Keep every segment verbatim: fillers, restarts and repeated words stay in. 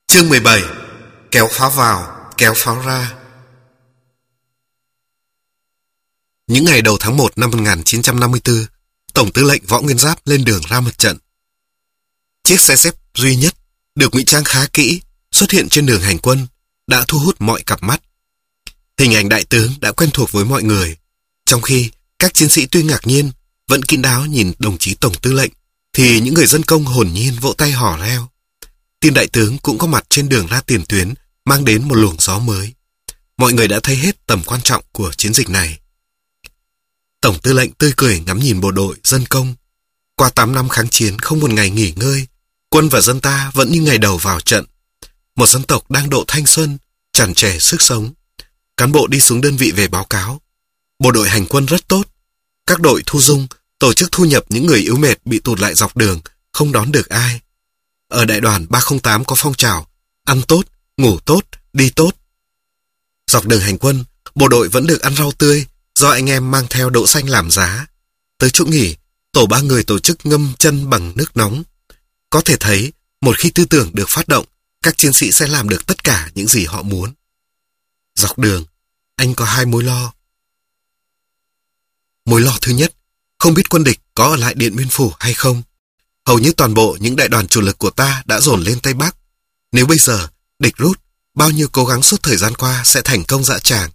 Chương mười bảy. Kéo pháo vào, kéo pháo ra. Những ngày đầu tháng một năm một nghìn chín trăm năm mươi tư, Tổng tư lệnh Võ Nguyên Giáp lên đường ra mặt trận. Chiếc xe xếp duy nhất, được ngụy trang khá kỹ, xuất hiện trên đường hành quân, đã thu hút mọi cặp mắt. Hình ảnh đại tướng đã quen thuộc với mọi người, trong khi các chiến sĩ tuy ngạc nhiên, vẫn kín đáo nhìn đồng chí Tổng tư lệnh, thì những người dân công hồn nhiên vỗ tay hò reo. Tin đại tướng cũng có mặt trên đường ra tiền tuyến, mang đến một luồng gió mới. Mọi người đã thấy hết tầm quan trọng của chiến dịch này. Tổng tư lệnh tươi cười ngắm nhìn bộ đội dân công. Qua tám năm kháng chiến không một ngày nghỉ ngơi, quân và dân ta vẫn như ngày đầu vào trận. Một dân tộc đang độ thanh xuân, tràn trề sức sống. Cán bộ đi xuống đơn vị về báo cáo. Bộ đội hành quân rất tốt. Các đội thu dung, tổ chức thu nhập những người yếu mệt bị tụt lại dọc đường, không đón được ai. Ở đại đoàn ba không tám có phong trào ăn tốt, ngủ tốt, đi tốt. Dọc đường hành quân, bộ đội vẫn được ăn rau tươi do anh em mang theo đỗ xanh làm giá. Tới chỗ nghỉ, tổ ba người tổ chức ngâm chân bằng nước nóng. Có thể thấy, một khi tư tưởng được phát động, các chiến sĩ sẽ làm được tất cả những gì họ muốn. Dọc đường, anh có hai mối lo. Mối lo thứ nhất, không biết quân địch có ở lại Điện Biên Phủ hay không. Hầu như toàn bộ những đại đoàn chủ lực của ta đã dồn lên Tây Bắc. Nếu bây giờ địch rút, bao nhiêu cố gắng suốt thời gian qua sẽ thành công dã tràng.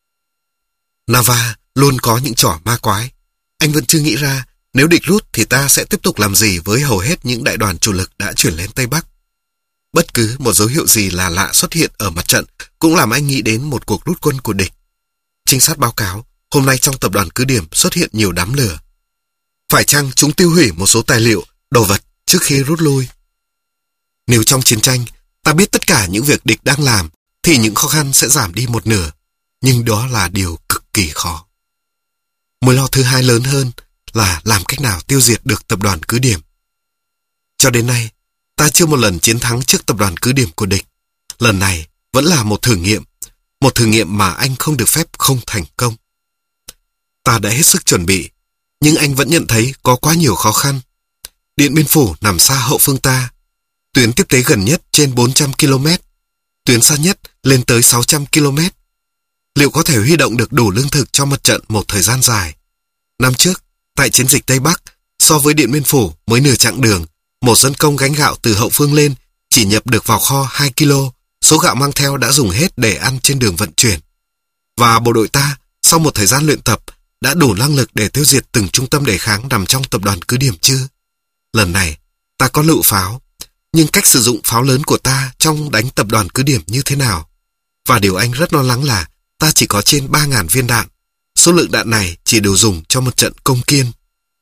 Nava luôn có những trò ma quái. Anh vẫn chưa nghĩ ra nếu địch rút thì ta sẽ tiếp tục làm gì với hầu hết những đại đoàn chủ lực đã chuyển lên Tây Bắc. Bất cứ một dấu hiệu gì là lạ xuất hiện ở mặt trận cũng làm anh nghĩ đến một cuộc rút quân của địch. Trinh sát báo cáo, hôm nay trong tập đoàn cứ điểm xuất hiện nhiều đám lửa. Phải chăng chúng tiêu hủy một số tài liệu, đồ vật trước khi rút lui? Nếu trong chiến tranh, ta biết tất cả những việc địch đang làm, thì những khó khăn sẽ giảm đi một nửa. Nhưng đó là điều cực kỳ khó. Mối lo thứ hai lớn hơn là làm cách nào tiêu diệt được tập đoàn cứ điểm. Cho đến nay, ta chưa một lần chiến thắng trước tập đoàn cứ điểm của địch. Lần này vẫn là một thử nghiệm, một thử nghiệm mà anh không được phép không thành công. Ta đã hết sức chuẩn bị, nhưng anh vẫn nhận thấy có quá nhiều khó khăn. Điện Biên Phủ nằm xa hậu phương ta. Tuyến tiếp tế gần nhất trên bốn trăm ki lô mét. Tuyến xa nhất lên tới sáu trăm ki lô mét. Liệu có thể huy động được đủ lương thực cho mặt trận một thời gian dài? Năm trước, tại chiến dịch Tây Bắc, so với Điện Biên Phủ mới nửa chặng đường, một dân công gánh gạo từ hậu phương lên chỉ nhập được vào kho hai ki lô, số gạo mang theo đã dùng hết để ăn trên đường vận chuyển. Và bộ đội ta, sau một thời gian luyện tập, đã đủ năng lực để tiêu diệt từng trung tâm đề kháng nằm trong tập đoàn cứ điểm chưa? Lần này, ta có lựu pháo, nhưng cách sử dụng pháo lớn của ta trong đánh tập đoàn cứ điểm như thế nào? Và điều anh rất lo lắng là ta chỉ có trên ba nghìn viên đạn. Số lượng đạn này chỉ đủ dùng cho một trận công kiên.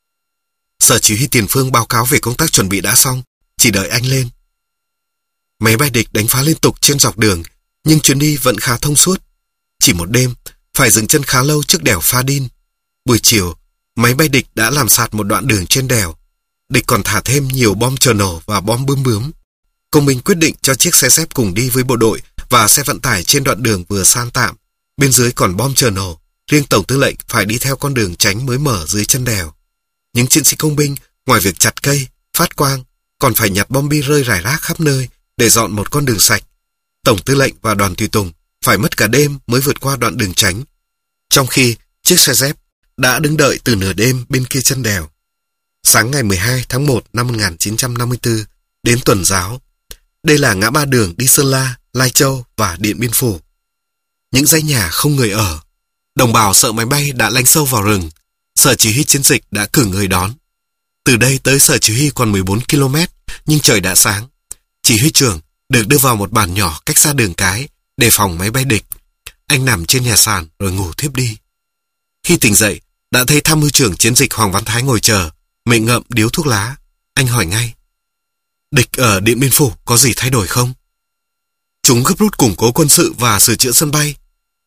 Sở chỉ huy tiền phương báo cáo về công tác chuẩn bị đã xong, chỉ đợi anh lên. Máy bay địch đánh phá liên tục trên dọc đường, nhưng chuyến đi vẫn khá thông suốt. Chỉ một đêm, phải dừng chân khá lâu trước đèo Pha Đin. Buổi chiều, máy bay địch đã làm sạt một đoạn đường trên đèo. Địch còn thả thêm nhiều bom chờ nổ và bom bướm bướm. Công binh quyết định cho chiếc xe xếp cùng đi với bộ đội và xe vận tải trên đoạn đường vừa san tạm. Bên dưới còn bom chờ nổ, riêng tổng tư lệnh phải đi theo con đường tránh mới mở dưới chân đèo. Những chiến sĩ công binh, ngoài việc chặt cây, phát quang, còn phải nhặt bom bi rơi rải rác khắp nơi để dọn một con đường sạch. Tổng tư lệnh và đoàn tùy tùng phải mất cả đêm mới vượt qua đoạn đường tránh. Trong khi chiếc xe dép đã đứng đợi từ nửa đêm bên kia chân đèo. Sáng ngày mười hai tháng một năm một nghìn chín trăm năm mươi tư, đến tuần giáo. Đây là ngã ba đường đi Sơn La, Lai Châu và Điện Biên Phủ. Những dãy nhà không người ở. Đồng bào sợ máy bay đã lanh sâu vào rừng. Sở chỉ huy chiến dịch đã cử người đón. Từ đây tới sở chỉ huy còn mười bốn ki lô mét, nhưng trời đã sáng. Chỉ huy trưởng được đưa vào một bản nhỏ cách xa đường cái để phòng máy bay địch. Anh nằm trên nhà sàn rồi ngủ thiếp đi. Khi tỉnh dậy, đã thấy tham mưu trưởng chiến dịch Hoàng Văn Thái ngồi chờ, miệng ngậm điếu thuốc lá. Anh hỏi ngay: địch ở Điện Biên Phủ có gì thay đổi không? Chúng gấp rút củng cố quân sự và sửa chữa sân bay.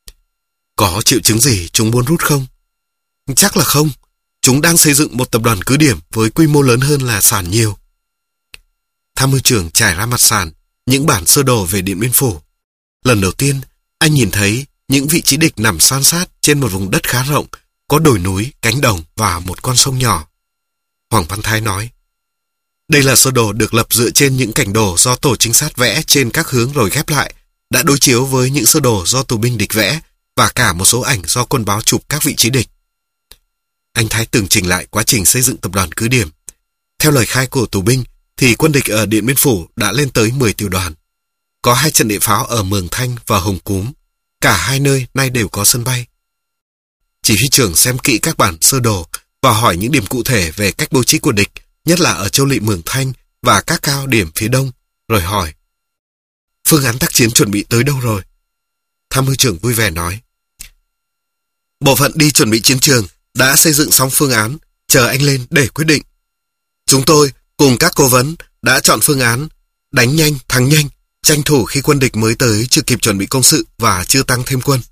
Có triệu chứng gì chúng muốn rút không? Chắc là không. Chúng đang xây dựng một tập đoàn cứ điểm với quy mô lớn hơn là sàn nhiều. Tham mưu trưởng trải ra mặt sàn những bản sơ đồ về Điện Biên Phủ. Lần đầu tiên, anh nhìn thấy những vị trí địch nằm san sát trên một vùng đất khá rộng, có đồi núi, cánh đồng và một con sông nhỏ. Hoàng Văn Thái nói: Đây là sơ đồ được lập dựa trên những cảnh đồ do tổ trinh sát vẽ trên các hướng rồi ghép lại, đã đối chiếu với những sơ đồ do tù binh địch vẽ và cả một số ảnh do quân báo chụp các vị trí địch. Anh Thái tường trình lại quá trình xây dựng tập đoàn cứ điểm. Theo lời khai của tù binh, thì quân địch ở Điện Biên Phủ đã lên tới mười tiểu đoàn. Có hai trận địa pháo ở Mường Thanh và Hồng Cúm. Cả hai nơi nay đều có sân bay. Chỉ huy trưởng xem kỹ các bản sơ đồ và hỏi những điểm cụ thể về cách bố trí của địch, nhất là ở Châu Lỵ Mường Thanh và các cao điểm phía đông, rồi hỏi: phương án tác chiến chuẩn bị tới đâu rồi? Tham mưu trưởng vui vẻ nói: bộ phận đi chuẩn bị chiến trường đã xây dựng xong phương án, chờ anh lên để quyết định. Chúng tôi cùng các cố vấn đã chọn phương án đánh nhanh, thắng nhanh, tranh thủ khi quân địch mới tới chưa kịp chuẩn bị công sự và chưa tăng thêm quân.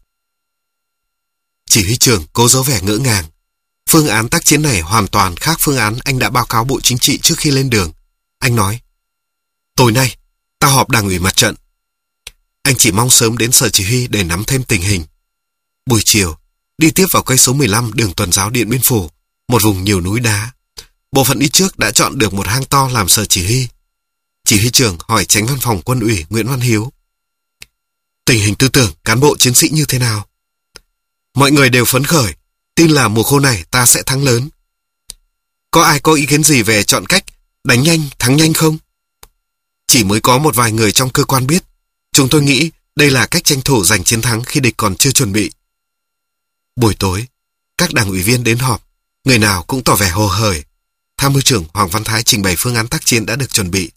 Chỉ huy trưởng cố giấu vẻ ngỡ ngàng. Phương án tác chiến này hoàn toàn khác phương án anh đã báo cáo Bộ Chính trị trước khi lên đường. Anh nói: tối nay, ta họp đảng ủy mặt trận. Anh chỉ mong sớm đến sở chỉ huy để nắm thêm tình hình. Buổi chiều, đi tiếp vào cây số mười lăm đường tuần giáo Điện Biên Phủ, một vùng nhiều núi đá. Bộ phận đi trước đã chọn được một hang to làm sở chỉ huy. Chỉ huy trưởng hỏi Chánh văn phòng Quân ủy Nguyễn Văn Hiếu: tình hình tư tưởng cán bộ chiến sĩ như thế nào? Mọi người đều phấn khởi, tin là mùa khô này ta sẽ thắng lớn. Có ai có ý kiến gì về chọn cách đánh nhanh, thắng nhanh không? Chỉ mới có một vài người trong cơ quan biết. Chúng tôi nghĩ đây là cách tranh thủ giành chiến thắng khi địch còn chưa chuẩn bị. Buổi tối, các đảng ủy viên đến họp, người nào cũng tỏ vẻ hồ hởi. Tham mưu trưởng Hoàng Văn Thái trình bày phương án tác chiến đã được chuẩn bị.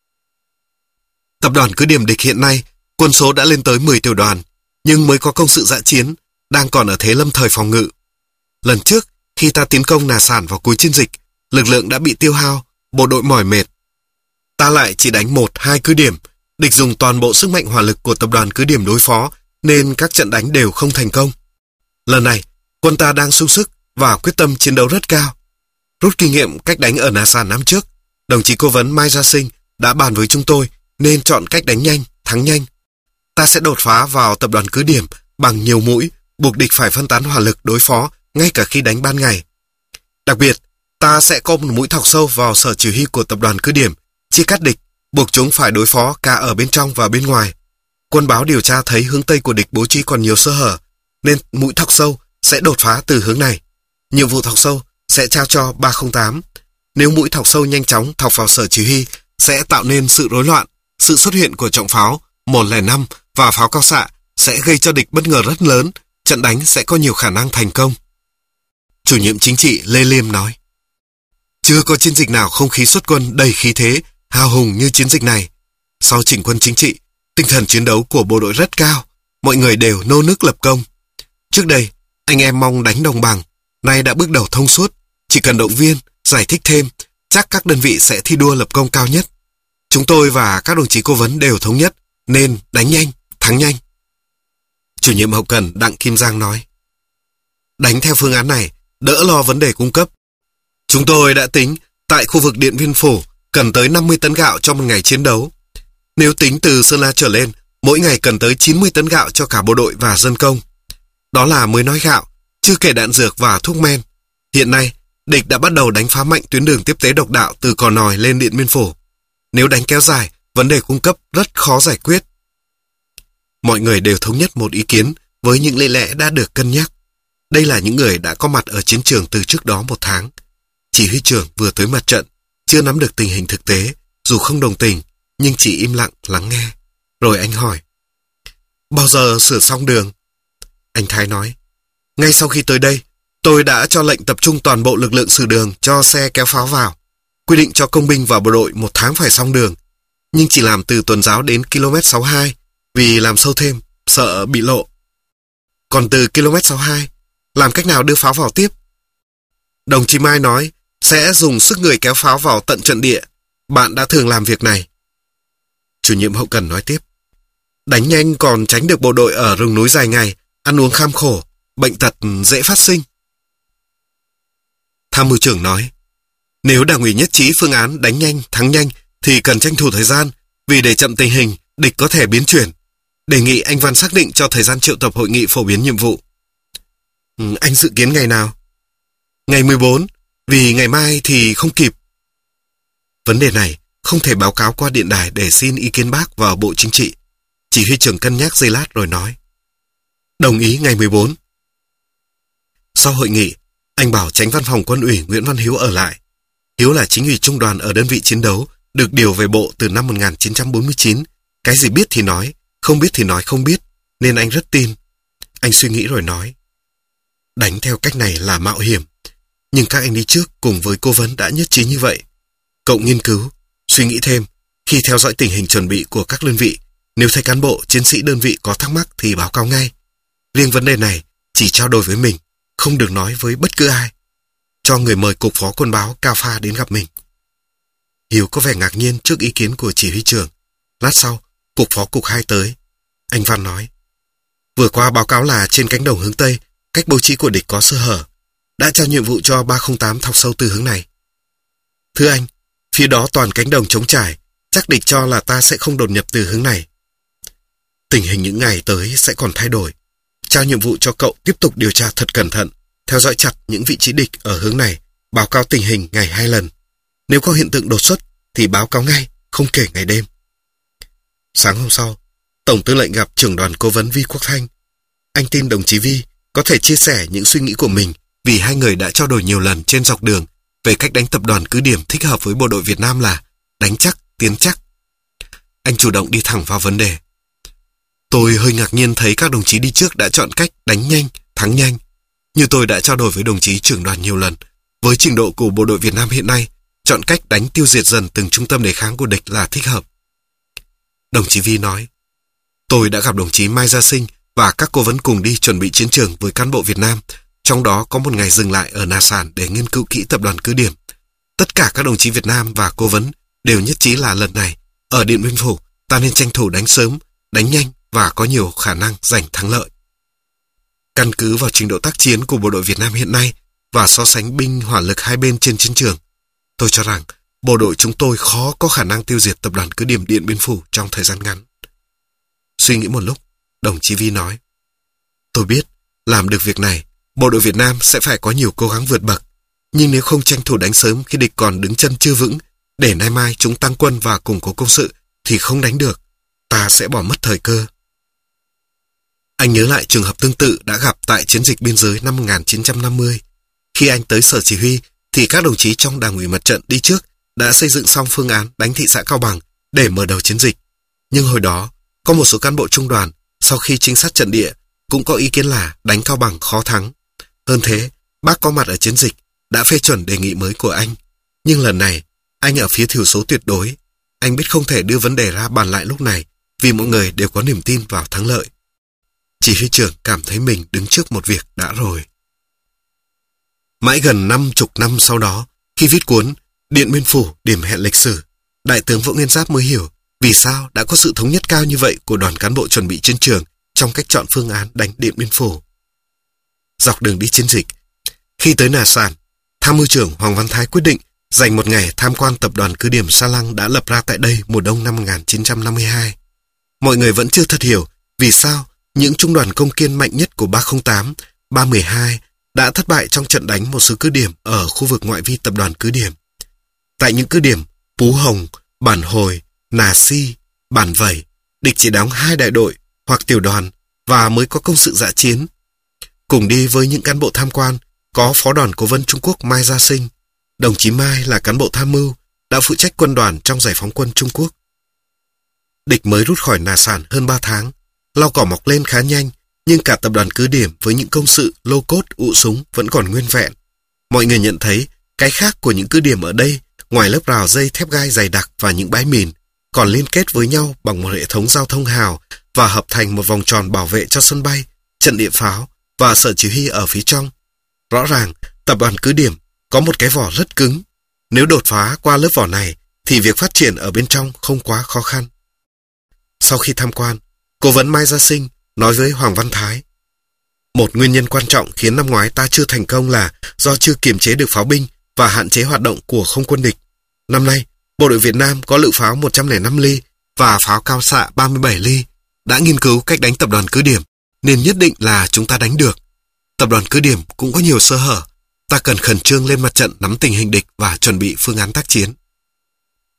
Tập đoàn cứ điểm địch hiện nay, quân số đã lên tới mười tiểu đoàn, nhưng mới có công sự dã chiến, đang còn ở thế lâm thời phòng ngự. Lần trước, khi ta tiến công Nà Sản vào cuối chiến dịch, lực lượng đã bị tiêu hao, bộ đội mỏi mệt. Ta lại chỉ đánh một, hai cứ điểm, địch dùng toàn bộ sức mạnh hỏa lực của tập đoàn cứ điểm đối phó, nên các trận đánh đều không thành công. Lần này, quân ta đang sung sức và quyết tâm chiến đấu rất cao. Rút kinh nghiệm cách đánh ở Nà Sản năm trước, đồng chí cố vấn Mai Gia Sinh đã bàn với chúng tôi nên chọn cách đánh nhanh, thắng nhanh. Ta sẽ đột phá vào tập đoàn cứ điểm bằng nhiều mũi, buộc địch phải phân tán hỏa lực đối phó ngay cả khi đánh ban ngày. Đặc biệt, ta sẽ có một mũi thọc sâu vào sở chỉ huy của tập đoàn cứ điểm, chia cắt địch, buộc chúng phải đối phó cả ở bên trong và bên ngoài. Quân báo điều tra thấy hướng Tây của địch bố trí còn nhiều sơ hở, nên mũi thọc sâu sẽ đột phá từ hướng này. Nhiệm vụ thọc sâu sẽ trao cho ba không tám. Nếu mũi thọc sâu nhanh chóng thọc vào sở chỉ huy, sẽ tạo nên sự rối loạn. Sự xuất hiện của trọng pháo một không năm và pháo cao xạ sẽ gây cho địch bất ngờ rất lớn, trận đánh sẽ có nhiều khả năng thành công. Chủ nhiệm chính trị Lê Liêm nói: chưa có chiến dịch nào không khí xuất quân đầy khí thế, hào hùng như chiến dịch này. Sau chỉnh quân chính trị, tinh thần chiến đấu của bộ đội rất cao, mọi người đều nô nức lập công. Trước đây, anh em mong đánh đồng bằng, nay đã bước đầu thông suốt, chỉ cần động viên, giải thích thêm, chắc các đơn vị sẽ thi đua lập công cao nhất. Chúng tôi và các đồng chí cố vấn đều thống nhất, nên đánh nhanh, thắng nhanh. Chủ nhiệm hậu cần Đặng Kim Giang nói: đánh theo phương án này, đỡ lo vấn đề cung cấp. Chúng tôi đã tính, tại khu vực Điện Biên Phủ, cần tới năm mươi tấn gạo cho một ngày chiến đấu. Nếu tính từ Sơn La trở lên, mỗi ngày cần tới chín mươi tấn gạo cho cả bộ đội và dân công. Đó là mới nói gạo, chưa kể đạn dược và thuốc men. Hiện nay, địch đã bắt đầu đánh phá mạnh tuyến đường tiếp tế độc đạo từ Cò Nòi lên Điện Biên Phủ. Nếu đánh kéo dài, vấn đề cung cấp rất khó giải quyết. Mọi người đều thống nhất một ý kiến với những lý lẽ đã được cân nhắc. Đây là những người đã có mặt ở chiến trường từ trước đó một tháng. Chỉ huy trưởng vừa tới mặt trận, chưa nắm được tình hình thực tế, dù không đồng tình, nhưng chỉ im lặng lắng nghe. Rồi anh hỏi: bao giờ sửa xong đường? Anh Thái nói: ngay sau khi tới đây, tôi đã cho lệnh tập trung toàn bộ lực lượng sửa đường cho xe kéo pháo vào. Quy định cho công binh và bộ đội một tháng phải xong đường, nhưng chỉ làm từ Tuần Giáo đến ki lô mét sáu mươi hai, vì làm sâu thêm, sợ bị lộ. Còn từ ki lô mét sáu mươi hai, làm cách nào đưa pháo vào tiếp? Đồng chí Mai nói sẽ dùng sức người kéo pháo vào tận trận địa. Bạn đã thường làm việc này. Chủ nhiệm hậu cần nói tiếp: đánh nhanh còn tránh được bộ đội ở rừng núi dài ngày, ăn uống kham khổ, bệnh tật dễ phát sinh. Tham mưu trưởng nói: nếu đảng ủy nhất trí phương án đánh nhanh, thắng nhanh, thì cần tranh thủ thời gian, vì để chậm tình hình, địch có thể biến chuyển. Đề nghị anh Văn xác định cho thời gian triệu tập hội nghị phổ biến nhiệm vụ. Ừ, anh dự kiến ngày nào? Ngày mười bốn, vì ngày mai thì không kịp. Vấn đề này không thể báo cáo qua điện đài để xin ý kiến bác vào Bộ Chính trị. Chỉ huy trưởng cân nhắc giây lát rồi nói: Đồng ý ngày mười bốn. Sau hội nghị, anh bảo Chánh Văn phòng Quân ủy Nguyễn Văn Hiếu ở lại. Hiếu là chính ủy trung đoàn ở đơn vị chiến đấu, được điều về bộ từ năm một nghìn chín trăm bốn mươi chín. Cái gì biết thì nói, không biết thì nói không biết, nên anh rất tin. Anh suy nghĩ rồi nói: Đánh theo cách này là mạo hiểm, nhưng các anh đi trước cùng với cố vấn đã nhất trí như vậy. Cậu nghiên cứu, suy nghĩ thêm, khi theo dõi tình hình chuẩn bị của các đơn vị, nếu thấy cán bộ, chiến sĩ đơn vị có thắc mắc thì báo cáo ngay. Riêng vấn đề này chỉ trao đổi với mình, không được nói với bất cứ ai. Cho người mời cục phó quân báo Cao Pha đến gặp mình. Hiếu có vẻ ngạc nhiên trước ý kiến của chỉ huy trưởng. Lát sau, cục phó cục hai tới. Anh Văn nói: Vừa qua báo cáo là trên cánh đồng hướng Tây, cách bố trí của địch có sơ hở. Đã trao nhiệm vụ cho ba không tám thọc sâu từ hướng này. Thưa anh, phía đó toàn cánh đồng trống trải, chắc địch cho là ta sẽ không đột nhập từ hướng này. Tình hình những ngày tới sẽ còn thay đổi. Trao nhiệm vụ cho cậu tiếp tục điều tra thật cẩn thận, theo dõi chặt những vị trí địch ở hướng này, báo cáo tình hình ngày hai lần. Nếu có hiện tượng đột xuất thì báo cáo ngay, không kể ngày đêm. Sáng hôm sau, Tổng tư lệnh gặp trưởng đoàn cố vấn Vi Quốc Thanh. Anh tin đồng chí Vi có thể chia sẻ những suy nghĩ của mình, vì hai người đã trao đổi nhiều lần trên dọc đường về cách đánh tập đoàn cứ điểm thích hợp với bộ đội Việt Nam là đánh chắc, tiến chắc. Anh chủ động đi thẳng vào vấn đề. Tôi hơi ngạc nhiên thấy các đồng chí đi trước đã chọn cách đánh nhanh, thắng nhanh. Như tôi đã trao đổi với đồng chí trưởng đoàn nhiều lần, với trình độ của bộ đội Việt Nam hiện nay, chọn cách đánh tiêu diệt dần từng trung tâm đề kháng của địch là thích hợp. Đồng chí Vi nói: Tôi đã gặp đồng chí Mai Gia Sinh và các cố vấn cùng đi chuẩn bị chiến trường với cán bộ Việt Nam, trong đó có một ngày dừng lại ở Nà Sản để nghiên cứu kỹ tập đoàn cứ điểm. Tất cả các đồng chí Việt Nam và cố vấn đều nhất trí là lần này, ở Điện Biên Phủ, ta nên tranh thủ đánh sớm, đánh nhanh và có nhiều khả năng giành thắng lợi. Căn cứ vào trình độ tác chiến của bộ đội Việt Nam hiện nay và so sánh binh hỏa lực hai bên trên chiến trường, tôi cho rằng bộ đội chúng tôi khó có khả năng tiêu diệt tập đoàn cứ điểm Điện Biên Phủ trong thời gian ngắn. Suy nghĩ một lúc, đồng chí Vi nói: Tôi biết, làm được việc này, bộ đội Việt Nam sẽ phải có nhiều cố gắng vượt bậc, nhưng nếu không tranh thủ đánh sớm khi địch còn đứng chân chưa vững, để nay mai chúng tăng quân và củng cố công sự, thì không đánh được, ta sẽ bỏ mất thời cơ. Anh nhớ lại trường hợp tương tự đã gặp tại chiến dịch biên giới năm một nghìn chín trăm năm mươi. Khi anh tới sở chỉ huy, thì các đồng chí trong Đảng ủy Mặt trận đi trước đã xây dựng xong phương án đánh thị xã Cao Bằng để mở đầu chiến dịch. Nhưng hồi đó, có một số cán bộ trung đoàn, sau khi trinh sát trận địa, cũng có ý kiến là đánh Cao Bằng khó thắng. Hơn thế, bác có mặt ở chiến dịch, đã phê chuẩn đề nghị mới của anh. Nhưng lần này, anh ở phía thiểu số tuyệt đối. Anh biết không thể đưa vấn đề ra bàn lại lúc này, vì mọi người đều có niềm tin vào thắng lợi. Chỉ huy trưởng cảm thấy mình đứng trước một việc đã rồi. Mãi gần năm chục năm sau đó, khi viết cuốn Điện Biên Phủ điểm hẹn lịch sử, Đại tướng Võ Nguyên Giáp mới hiểu vì sao đã có sự thống nhất cao như vậy của đoàn cán bộ chuẩn bị chiến trường trong cách chọn phương án đánh Điện Biên Phủ. Dọc đường đi chiến dịch, khi tới Nà Sản, Tham mưu trưởng Hoàng Văn Thái quyết định dành một ngày tham quan tập đoàn cứ điểm Sa Lăng đã lập ra tại đây mùa đông năm một nghìn chín trăm năm mươi hai. Mọi người vẫn chưa thật hiểu vì sao những trung đoàn công kiên mạnh nhất của ba không tám, ba một hai đã thất bại trong trận đánh một số cứ điểm ở khu vực ngoại vi tập đoàn cứ điểm. Tại những cứ điểm Pú Hồng, Bản Hồi, Nà Si, Bản Vẩy, địch chỉ đóng hai đại đội hoặc tiểu đoàn và mới có công sự dã chiến. Cùng đi với những cán bộ tham quan có Phó đoàn Cố vấn Trung Quốc Mai Gia Sinh. Đồng chí Mai là cán bộ tham mưu, đã phụ trách quân đoàn trong giải phóng quân Trung Quốc. Địch mới rút khỏi Nà Sản hơn ba tháng, lau cỏ mọc lên khá nhanh, nhưng cả tập đoàn cứ điểm với những công sự, lô cốt, ụ súng vẫn còn nguyên vẹn. Mọi người nhận thấy cái khác của những cứ điểm ở đây, ngoài lớp rào dây thép gai dày đặc và những bãi mìn, còn liên kết với nhau bằng một hệ thống giao thông hào và hợp thành một vòng tròn bảo vệ cho sân bay, trận địa pháo và sở chỉ huy ở phía trong. Rõ ràng, tập đoàn cứ điểm có một cái vỏ rất cứng. Nếu đột phá qua lớp vỏ này, thì việc phát triển ở bên trong không quá khó khăn. Sau khi tham quan, Cố vấn Mai Gia Sinh nói với Hoàng Văn Thái: một nguyên nhân quan trọng khiến năm ngoái ta chưa thành công là do chưa kiềm chế được pháo binh và hạn chế hoạt động của không quân địch. Năm nay, bộ đội Việt Nam có lựu pháo một trăm lẻ năm ly và pháo cao xạ ba mươi bảy ly, đã nghiên cứu cách đánh tập đoàn cứ điểm, nên nhất định là chúng ta đánh được. Tập đoàn cứ điểm cũng có nhiều sơ hở, ta cần khẩn trương lên mặt trận nắm tình hình địch và chuẩn bị phương án tác chiến.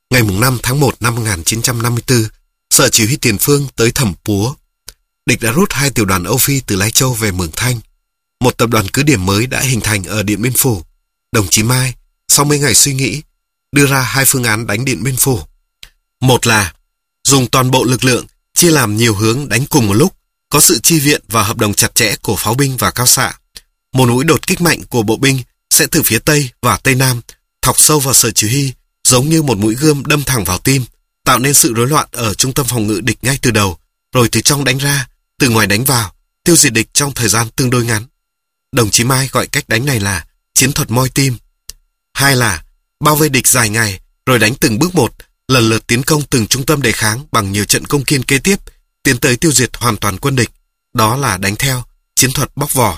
Ngày năm tháng một năm một nghìn chín trăm năm mươi tư, Sở Chỉ huy Tiền phương tới Thẩm Púa. Địch đã rút hai tiểu đoàn Âu Phi từ Lai Châu về Mường Thanh. Một tập đoàn cứ điểm mới đã hình thành ở Điện Biên Phủ. Đồng chí Mai, sau mấy ngày suy nghĩ, đưa ra hai phương án đánh Điện Biên Phủ. Một là dùng toàn bộ lực lượng chia làm nhiều hướng đánh cùng một lúc, có sự chi viện và hợp đồng chặt chẽ của pháo binh và cao xạ. Một mũi đột kích mạnh của bộ binh sẽ từ phía Tây và Tây Nam thọc sâu vào Sở Chỉ huy, giống như một mũi gươm đâm thẳng vào tim, tạo nên sự rối loạn ở trung tâm phòng ngự địch ngay từ đầu, rồi từ trong đánh ra, từ ngoài đánh vào, tiêu diệt địch trong thời gian tương đối ngắn. Đồng chí Mai gọi cách đánh này là chiến thuật moi tim. Hai là bao vây địch dài ngày, rồi đánh từng bước một, lần lượt tiến công từng trung tâm đề kháng bằng nhiều trận công kiên kế tiếp, tiến tới tiêu diệt hoàn toàn quân địch. Đó là đánh theo chiến thuật bóc vỏ.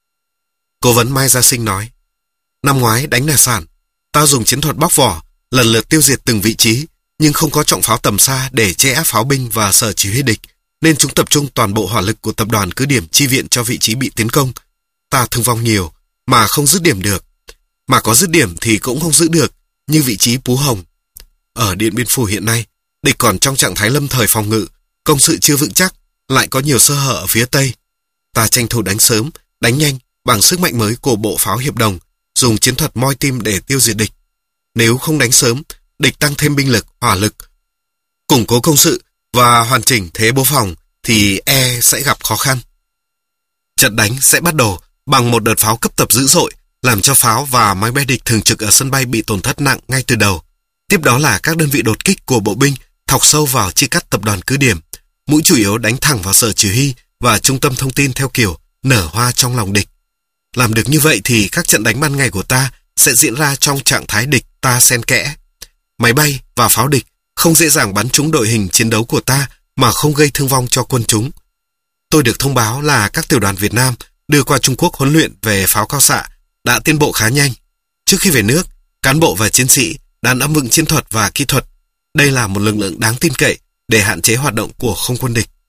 Cố vấn Mai Gia Sinh nói, năm ngoái đánh Nà Sản, ta dùng chiến thuật bóc vỏ, lần lượt tiêu diệt từng vị trí, nhưng không có trọng pháo tầm xa để che áp pháo binh và sở chỉ huy địch, nên chúng tập trung toàn bộ hỏa lực của tập đoàn cứ điểm chi viện cho vị trí bị tiến công. Ta thương vong nhiều, mà không dứt điểm được. Mà có dứt điểm thì cũng không giữ được, như vị trí Pú Hồng. Ở Điện Biên Phủ hiện nay, địch còn trong trạng thái lâm thời phòng ngự, công sự chưa vững chắc, lại có nhiều sơ hở ở phía Tây. Ta tranh thủ đánh sớm, đánh nhanh bằng sức mạnh mới của bộ pháo hiệp đồng, dùng chiến thuật moi tim để tiêu diệt địch. Nếu không đánh sớm, địch tăng thêm binh lực, hỏa lực, củng cố công sự và hoàn chỉnh thế bố phòng thì e sẽ gặp khó khăn. Trận đánh sẽ bắt đầu bằng một đợt pháo cấp tập dữ dội, làm cho pháo và máy bay địch thường trực ở sân bay bị tổn thất nặng ngay từ đầu. Tiếp đó là các đơn vị đột kích của bộ binh thọc sâu vào chia cắt tập đoàn cứ điểm. Mũi chủ yếu đánh thẳng vào sở chỉ huy và trung tâm thông tin theo kiểu nở hoa trong lòng địch. Làm được như vậy thì các trận đánh ban ngày của ta sẽ diễn ra trong trạng thái địch ta xen kẽ. Máy bay và pháo địch không dễ dàng bắn trúng đội hình chiến đấu của ta mà không gây thương vong cho quân chúng. Tôi được thông báo là các tiểu đoàn Việt Nam đưa qua Trung Quốc huấn luyện về pháo cao xạ đã tiến bộ khá nhanh. Trước khi về nước, cán bộ và chiến sĩ đã nắm vững chiến thuật và kỹ thuật. Đây là một lực lượng đáng tin cậy để hạn chế hoạt động của không quân địch.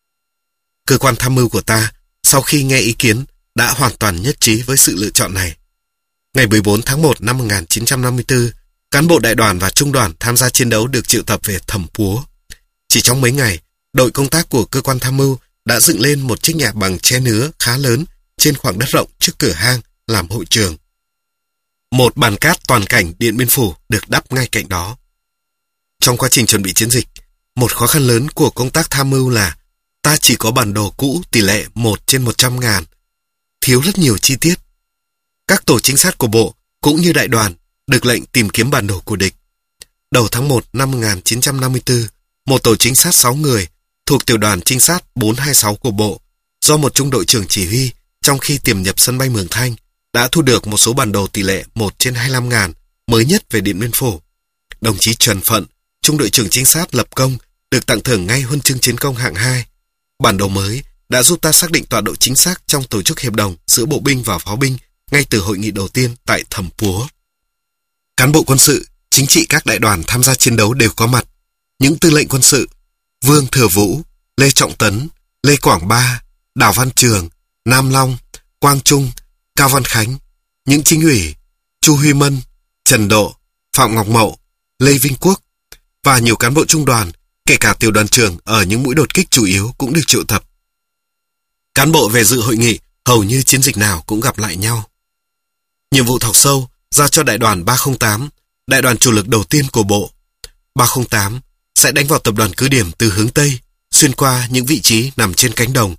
Cơ quan tham mưu của ta, sau khi nghe ý kiến, đã hoàn toàn nhất trí với sự lựa chọn này. Ngày mười bốn tháng một năm một nghìn chín trăm năm mươi tư, cán bộ đại đoàn và trung đoàn tham gia chiến đấu được triệu tập về Thẩm Púa. Chỉ trong mấy ngày, đội công tác của cơ quan tham mưu đã dựng lên một chiếc nhà bằng tre nứa khá lớn trên khoảng đất rộng trước cửa hang làm hội trường. Một bàn cát toàn cảnh Điện Biên Phủ được đắp ngay cạnh đó. Trong quá trình chuẩn bị chiến dịch, một khó khăn lớn của công tác tham mưu là ta chỉ có bản đồ cũ tỷ lệ một trên một trăm ngàn, thiếu rất nhiều chi tiết. Các tổ trinh sát của bộ cũng như đại đoàn được lệnh tìm kiếm bản đồ của địch. Đầu tháng một năm một nghìn chín trăm năm mươi tư, một tổ trinh sát sáu người thuộc tiểu đoàn trinh sát bốn hai sáu của bộ do một trung đội trưởng chỉ huy trong khi tiềm nhập sân bay Mường Thanh đã thu được một số bản đồ tỷ lệ một trên hai mươi lăm ngàn mới nhất về Điện Biên Phủ. Đồng chí Trần Phận, trung đội trưởng trinh sát lập công, được tặng thưởng ngay huân chương chiến công hạng hai. Bản đồ mới đã giúp ta xác định tọa độ chính xác trong tổ chức hiệp đồng giữa bộ binh và pháo binh ngay từ hội nghị đầu tiên tại Thẩm Púa. Cán bộ quân sự, chính trị các đại đoàn tham gia chiến đấu đều có mặt. Những tư lệnh quân sự Vương Thừa Vũ, Lê Trọng Tấn, Lê Quảng Ba, Đào Văn Trường, Nam Long, Quang Trung, Cao Văn Khánh, những chính ủy Chu Huy Mân, Trần Độ, Phạm Ngọc Mậu, Lê Vinh Quốc và nhiều cán bộ trung đoàn, kể cả tiểu đoàn trưởng ở những mũi đột kích chủ yếu cũng được triệu tập. Cán bộ về dự hội nghị hầu như chiến dịch nào cũng gặp lại nhau. Nhiệm vụ thọc sâu giao cho đại đoàn ba không tám, đại đoàn chủ lực đầu tiên của bộ. ba không tám sẽ đánh vào tập đoàn cứ điểm từ hướng Tây, xuyên qua những vị trí nằm trên cánh đồng,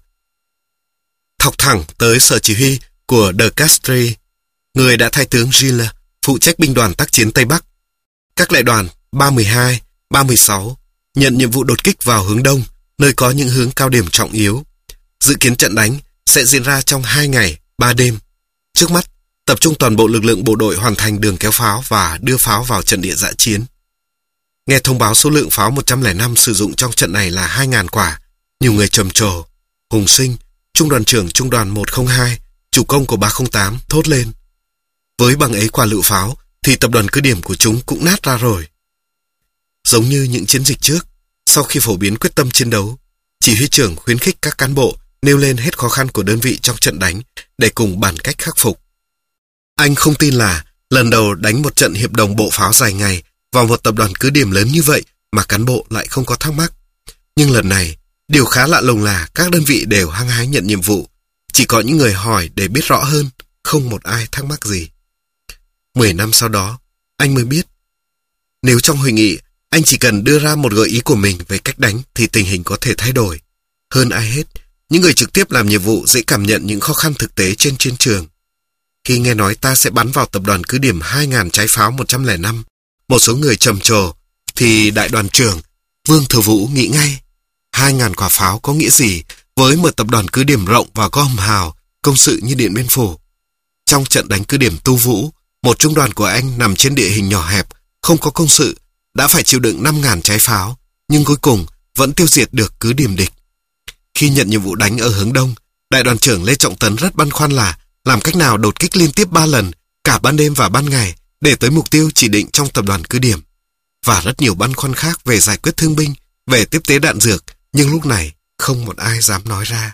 thọc thẳng tới sở chỉ huy của De Castries, người đã thay tướng Gilles, phụ trách binh đoàn tác chiến Tây Bắc. Các đại đoàn ba một hai, ba một sáu nhận nhiệm vụ đột kích vào hướng Đông, nơi có những hướng cao điểm trọng yếu. Dự kiến trận đánh sẽ diễn ra trong hai ngày, ba đêm. Trước mắt, tập trung toàn bộ lực lượng bộ đội hoàn thành đường kéo pháo và đưa pháo vào trận địa dã chiến. Nghe thông báo số lượng pháo một trăm lẻ năm sử dụng trong trận này là hai nghìn quả, nhiều người trầm trồ. Hùng Sinh, trung đoàn trưởng trung đoàn một không hai, chủ công của ba không tám, thốt lên: với bằng ấy quả lựu pháo thì tập đoàn cứ điểm của chúng cũng nát ra rồi. Giống như những chiến dịch trước, sau khi phổ biến quyết tâm chiến đấu, chỉ huy trưởng khuyến khích các cán bộ nêu lên hết khó khăn của đơn vị trong trận đánh để cùng bàn cách khắc phục. Anh không tin là lần đầu đánh một trận hiệp đồng bộ pháo dài ngày vào một tập đoàn cứ điểm lớn như vậy mà cán bộ lại không có thắc mắc. Nhưng lần này, điều khá lạ lùng là các đơn vị đều hăng hái nhận nhiệm vụ. Chỉ có những người hỏi để biết rõ hơn, không một ai thắc mắc gì. Mười năm sau đó, anh mới biết. Nếu trong hội nghị, anh chỉ cần đưa ra một gợi ý của mình về cách đánh thì tình hình có thể thay đổi. Hơn ai hết, những người trực tiếp làm nhiệm vụ dễ cảm nhận những khó khăn thực tế trên chiến trường. Khi nghe nói ta sẽ bắn vào tập đoàn cứ điểm hai nghìn trái pháo một trăm lẻ năm, một số người trầm trồ, thì đại đoàn trưởng Vương Thừa Vũ nghĩ ngay, hai nghìn quả pháo có nghĩa gì với một tập đoàn cứ điểm rộng và có hầm hào, công sự như Điện Biên Phủ. Trong trận đánh cứ điểm Tu Vũ, một trung đoàn của anh nằm trên địa hình nhỏ hẹp, không có công sự, đã phải chịu đựng năm nghìn trái pháo, nhưng cuối cùng vẫn tiêu diệt được cứ điểm địch. Khi nhận nhiệm vụ đánh ở hướng đông, đại đoàn trưởng Lê Trọng Tấn rất băn khoăn là làm cách nào đột kích liên tiếp ba lần, cả ban đêm và ban ngày, để tới mục tiêu chỉ định trong tập đoàn cứ điểm. Và rất nhiều băn khoăn khác về giải quyết thương binh, về tiếp tế đạn dược, nhưng lúc này không một ai dám nói ra.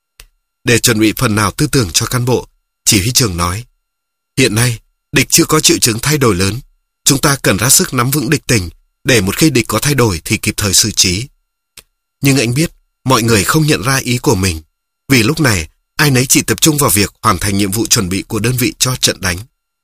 Để chuẩn bị phần nào tư tưởng cho cán bộ, chỉ huy trưởng nói, hiện nay, địch chưa có triệu chứng thay đổi lớn. Chúng ta cần ra sức nắm vững địch tình, để một khi địch có thay đổi thì kịp thời xử trí. Nhưng anh biết, mọi người không nhận ra ý của mình, vì lúc này, ai nấy chỉ tập trung vào việc hoàn thành nhiệm vụ chuẩn bị của đơn vị cho trận đánh.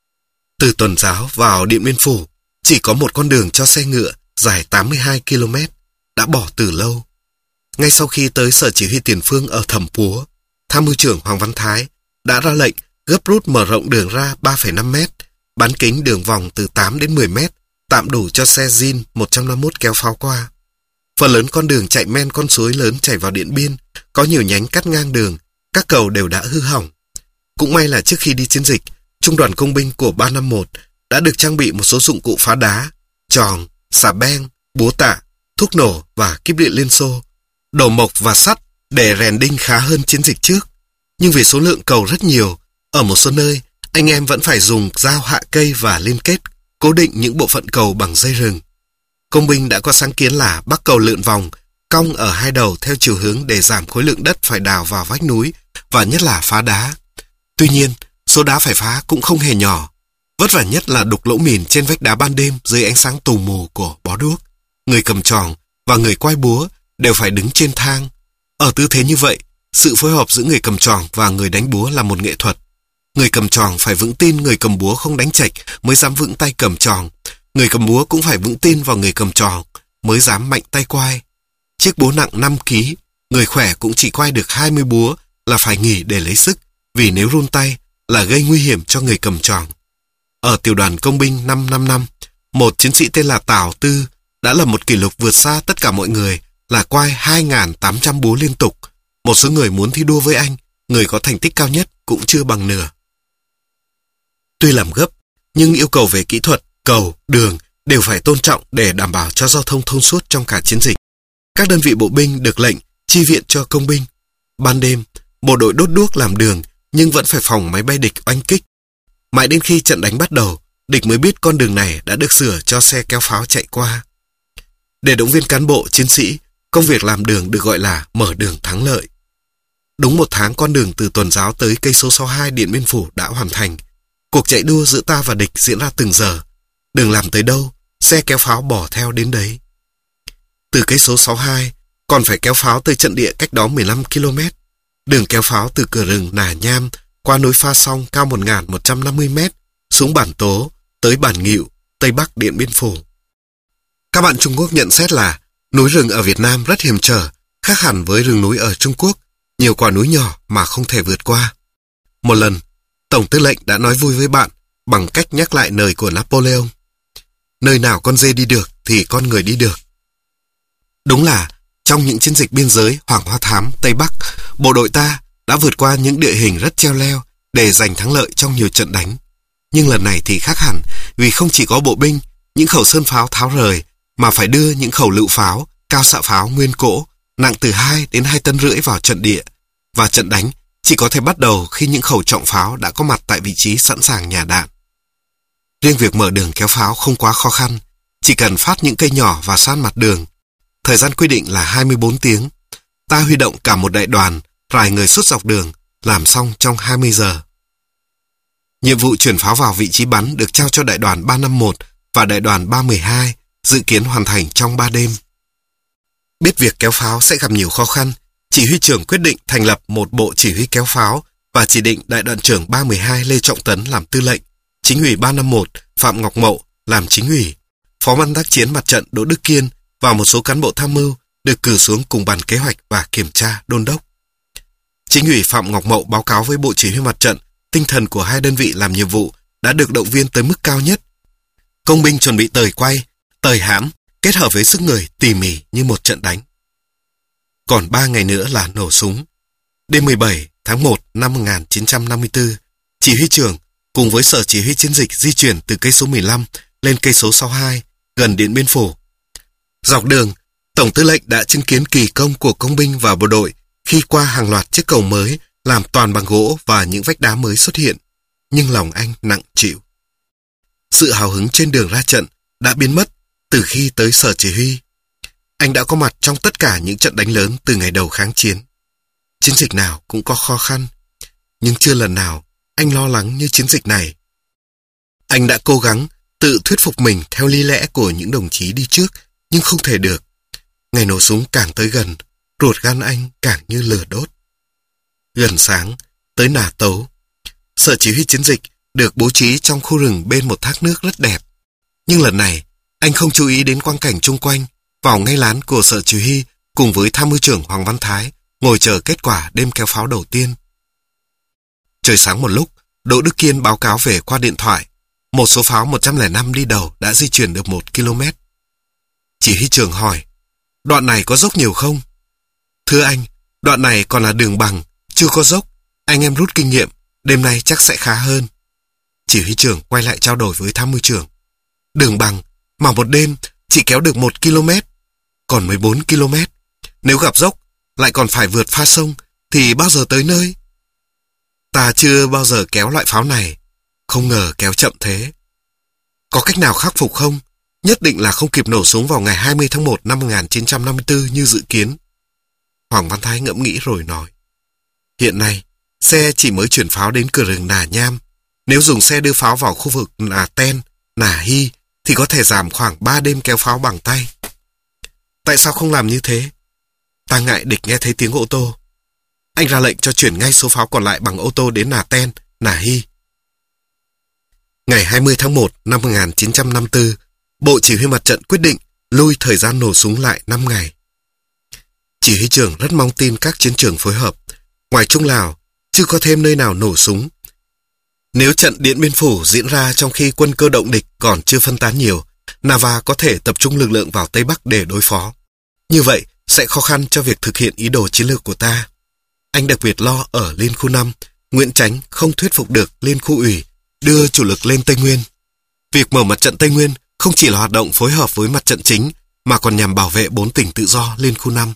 Từ Tuần Giáo vào Điện Biên Phủ, chỉ có một con đường cho xe ngựa dài tám mươi hai ki lô mét, đã bỏ từ lâu. Ngay sau khi tới sở chỉ huy tiền phương ở Thẩm Púa, Tham mưu trưởng Hoàng Văn Thái đã ra lệnh gấp rút mở rộng đường ra ba phẩy năm mét, bán kính đường vòng từ tám đến mười mét, tạm đủ cho xe Zin một trăm năm mươi mốt kéo pháo qua. Phần lớn con đường chạy men con suối lớn chảy vào Điện Biên, có nhiều nhánh cắt ngang đường, các cầu đều đã hư hỏng. Cũng may là trước khi đi chiến dịch, Trung đoàn Công binh của ba năm mốt đã được trang bị một số dụng cụ phá đá, tròn, xà beng, búa tạ, thuốc nổ và kíp điện Liên Xô, đầu mộc và sắt để rèn đinh khá hơn chiến dịch trước. Nhưng vì số lượng cầu rất nhiều, ở một số nơi, anh em vẫn phải dùng dao hạ cây và liên kết, cố định những bộ phận cầu bằng dây rừng. Công binh đã có sáng kiến là bắc cầu lượn vòng, cong ở hai đầu theo chiều hướng để giảm khối lượng đất phải đào vào vách núi, và nhất là phá đá. Tuy nhiên, số đá phải phá cũng không hề nhỏ. Vất vả nhất là đục lỗ mìn trên vách đá ban đêm dưới ánh sáng tù mù của bó đuốc. Người cầm tròn và người quay búa đều phải đứng trên thang. Ở tư thế như vậy, sự phối hợp giữa người cầm tròn và người đánh búa là một nghệ thuật. Người cầm tròn phải vững tin người cầm búa không đánh chệch mới dám vững tay cầm tròn. Người cầm búa cũng phải vững tin vào người cầm tròn mới dám mạnh tay quay. Chiếc búa nặng năm ki lô gam, người khỏe cũng chỉ quay được hai mươi búa là phải nghỉ để lấy sức, vì nếu run tay là gây nguy hiểm cho người cầm tròn. Ở tiểu đoàn công binh năm năm năm, một chiến sĩ tên là Tào Tư đã lập một kỷ lục vượt xa tất cả mọi người là quay hai nghìn tám trăm búa liên tục. Một số người muốn thi đua với anh, người có thành tích cao nhất cũng chưa bằng nửa. Tuy làm gấp, nhưng yêu cầu về kỹ thuật, cầu, đường đều phải tôn trọng để đảm bảo cho giao thông thông suốt trong cả chiến dịch. Các đơn vị bộ binh được lệnh chi viện cho công binh. Ban đêm, bộ đội đốt đuốc làm đường nhưng vẫn phải phòng máy bay địch oanh kích. Mãi đến khi trận đánh bắt đầu, địch mới biết con đường này đã được sửa cho xe kéo pháo chạy qua. Để động viên cán bộ, chiến sĩ, công việc làm đường được gọi là mở đường thắng lợi. Đúng một tháng con đường từ Tuần Giáo tới cây số sáu mươi hai Điện Biên Phủ đã hoàn thành. Cuộc chạy đua giữa ta và địch diễn ra từng giờ. Đường làm tới đâu, xe kéo pháo bỏ theo đến đấy. Từ cây số sáu mươi hai, còn phải kéo pháo tới trận địa cách đó mười lăm ki lô mét. Đường kéo pháo từ cửa rừng Nà Nham qua núi Pha Song cao một nghìn một trăm năm mươi mét, xuống Bản Tố, tới Bản Nghịu, Tây Bắc Điện Biên Phủ. Các bạn Trung Quốc nhận xét là núi rừng ở Việt Nam rất hiểm trở, khác hẳn với rừng núi ở Trung Quốc, nhiều quả núi nhỏ mà không thể vượt qua. Một lần, Tổng tư lệnh đã nói vui với bạn bằng cách nhắc lại lời của Napoleon. Nơi nào con dê đi được thì con người đi được. Đúng là trong những chiến dịch biên giới Hoàng Hoa Thám, Tây Bắc, bộ đội ta đã vượt qua những địa hình rất treo leo để giành thắng lợi trong nhiều trận đánh. Nhưng lần này thì khác hẳn, vì không chỉ có bộ binh, những khẩu sơn pháo tháo rời, mà phải đưa những khẩu lựu pháo, cao xạ pháo nguyên cỗ, nặng từ hai đến hai tấn rưỡi vào trận địa. Và trận đánh chỉ có thể bắt đầu khi những khẩu trọng pháo đã có mặt tại vị trí sẵn sàng nhả đạn. Riêng việc mở đường kéo pháo không quá khó khăn, chỉ cần phát những cây nhỏ và san mặt đường. Thời gian quy định là hai mươi bốn tiếng. Ta huy động cả một đại đoàn, rải người suốt dọc đường, làm xong trong hai mươi giờ. Nhiệm vụ chuyển pháo vào vị trí bắn được trao cho đại đoàn ba năm mốt và đại đoàn ba một hai dự kiến hoàn thành trong ba đêm. Biết việc kéo pháo sẽ gặp nhiều khó khăn, chỉ huy trưởng quyết định thành lập một bộ chỉ huy kéo pháo và chỉ định đại đoàn trưởng ba một hai Lê Trọng Tấn làm tư lệnh, chính ủy ba năm một Phạm Ngọc Mậu làm chính ủy, phó ban tác chiến mặt trận Đỗ Đức Kiên và một số cán bộ tham mưu được cử xuống cùng bàn kế hoạch và kiểm tra đôn đốc. Chính ủy Phạm Ngọc Mậu báo cáo với bộ chỉ huy mặt trận tinh thần của hai đơn vị làm nhiệm vụ đã được động viên tới mức cao nhất. Công binh chuẩn bị tời quay, tời hãm kết hợp với sức người tỉ mỉ như một trận đánh. Còn ba ngày nữa là nổ súng. Đêm mười bảy tháng một năm một nghìn chín trăm năm mươi tư, chỉ huy trưởng cùng với sở chỉ huy chiến dịch di chuyển từ cây số mười lăm lên cây số sáu mươi hai gần Điện Biên Phủ. Dọc đường, Tổng tư lệnh đã chứng kiến kỳ công của công binh và bộ đội khi qua hàng loạt chiếc cầu mới làm toàn bằng gỗ và những vách đá mới xuất hiện, nhưng lòng anh nặng chịu. Sự hào hứng trên đường ra trận đã biến mất từ khi tới sở chỉ huy. Anh đã có mặt trong tất cả những trận đánh lớn từ ngày đầu kháng chiến. Chiến dịch nào cũng có khó khăn, nhưng chưa lần nào anh lo lắng như chiến dịch này. Anh đã cố gắng tự thuyết phục mình theo lý lẽ của những đồng chí đi trước, nhưng không thể được. Ngày nổ súng càng tới gần, ruột gan anh càng như lửa đốt. Gần sáng, tới Nà Tấu. Sở chỉ huy chiến dịch được bố trí trong khu rừng bên một thác nước rất đẹp. Nhưng lần này, anh không chú ý đến quang cảnh chung quanh, vào ngay lán của sở chỉ huy cùng với tham mưu trưởng Hoàng Văn Thái ngồi chờ kết quả đêm kéo pháo đầu tiên. Trời sáng một lúc, Đỗ Đức Kiên báo cáo về qua điện thoại. Một số pháo một trăm lẻ năm đi đầu đã di chuyển được một ki lô mét. Chỉ huy trưởng hỏi, đoạn này có dốc nhiều không? Thưa anh, đoạn này còn là đường bằng, chưa có dốc. Anh em rút kinh nghiệm, đêm nay chắc sẽ khá hơn. Chỉ huy trưởng quay lại trao đổi với tham mưu trưởng. Đường bằng, mà một đêm chỉ kéo được một ki lô mét, còn mười bốn ki lô mét. Nếu gặp dốc, lại còn phải vượt pha sông, thì bao giờ tới nơi? Ta chưa bao giờ kéo loại pháo này, không ngờ kéo chậm thế. Có cách nào khắc phục không? Nhất định là không kịp nổ súng vào ngày hai mươi tháng một năm một nghìn chín trăm năm mươi tư như dự kiến. Hoàng Văn Thái ngẫm nghĩ rồi nói. Hiện nay, xe chỉ mới chuyển pháo đến cửa rừng Nà Nham. Nếu dùng xe đưa pháo vào khu vực Nà Ten, Nà Hy, thì có thể giảm khoảng ba đêm kéo pháo bằng tay. Tại sao không làm như thế? Ta ngại địch nghe thấy tiếng ô tô. Anh ra lệnh cho chuyển ngay số pháo còn lại bằng ô tô đến Nà Ten, Nà Hy. Ngày hai mươi tháng một năm một nghìn chín trăm năm mươi tư, Bộ Chỉ huy Mặt trận quyết định lui thời gian nổ súng lại năm ngày. Chỉ huy trưởng rất mong tin các chiến trường phối hợp. Ngoài Trung Lào, chưa có thêm nơi nào nổ súng. Nếu trận Điện Biên Phủ diễn ra trong khi quân cơ động địch còn chưa phân tán nhiều, Nava có thể tập trung lực lượng vào Tây Bắc để đối phó. Như vậy sẽ khó khăn cho việc thực hiện ý đồ chiến lược của ta. Anh đặc biệt lo ở Liên khu năm, Nguyễn Chánh không thuyết phục được Liên khu ủy đưa chủ lực lên Tây Nguyên. Việc mở mặt trận Tây Nguyên không chỉ là hoạt động phối hợp với mặt trận chính, mà còn nhằm bảo vệ bốn tỉnh tự do Liên khu năm.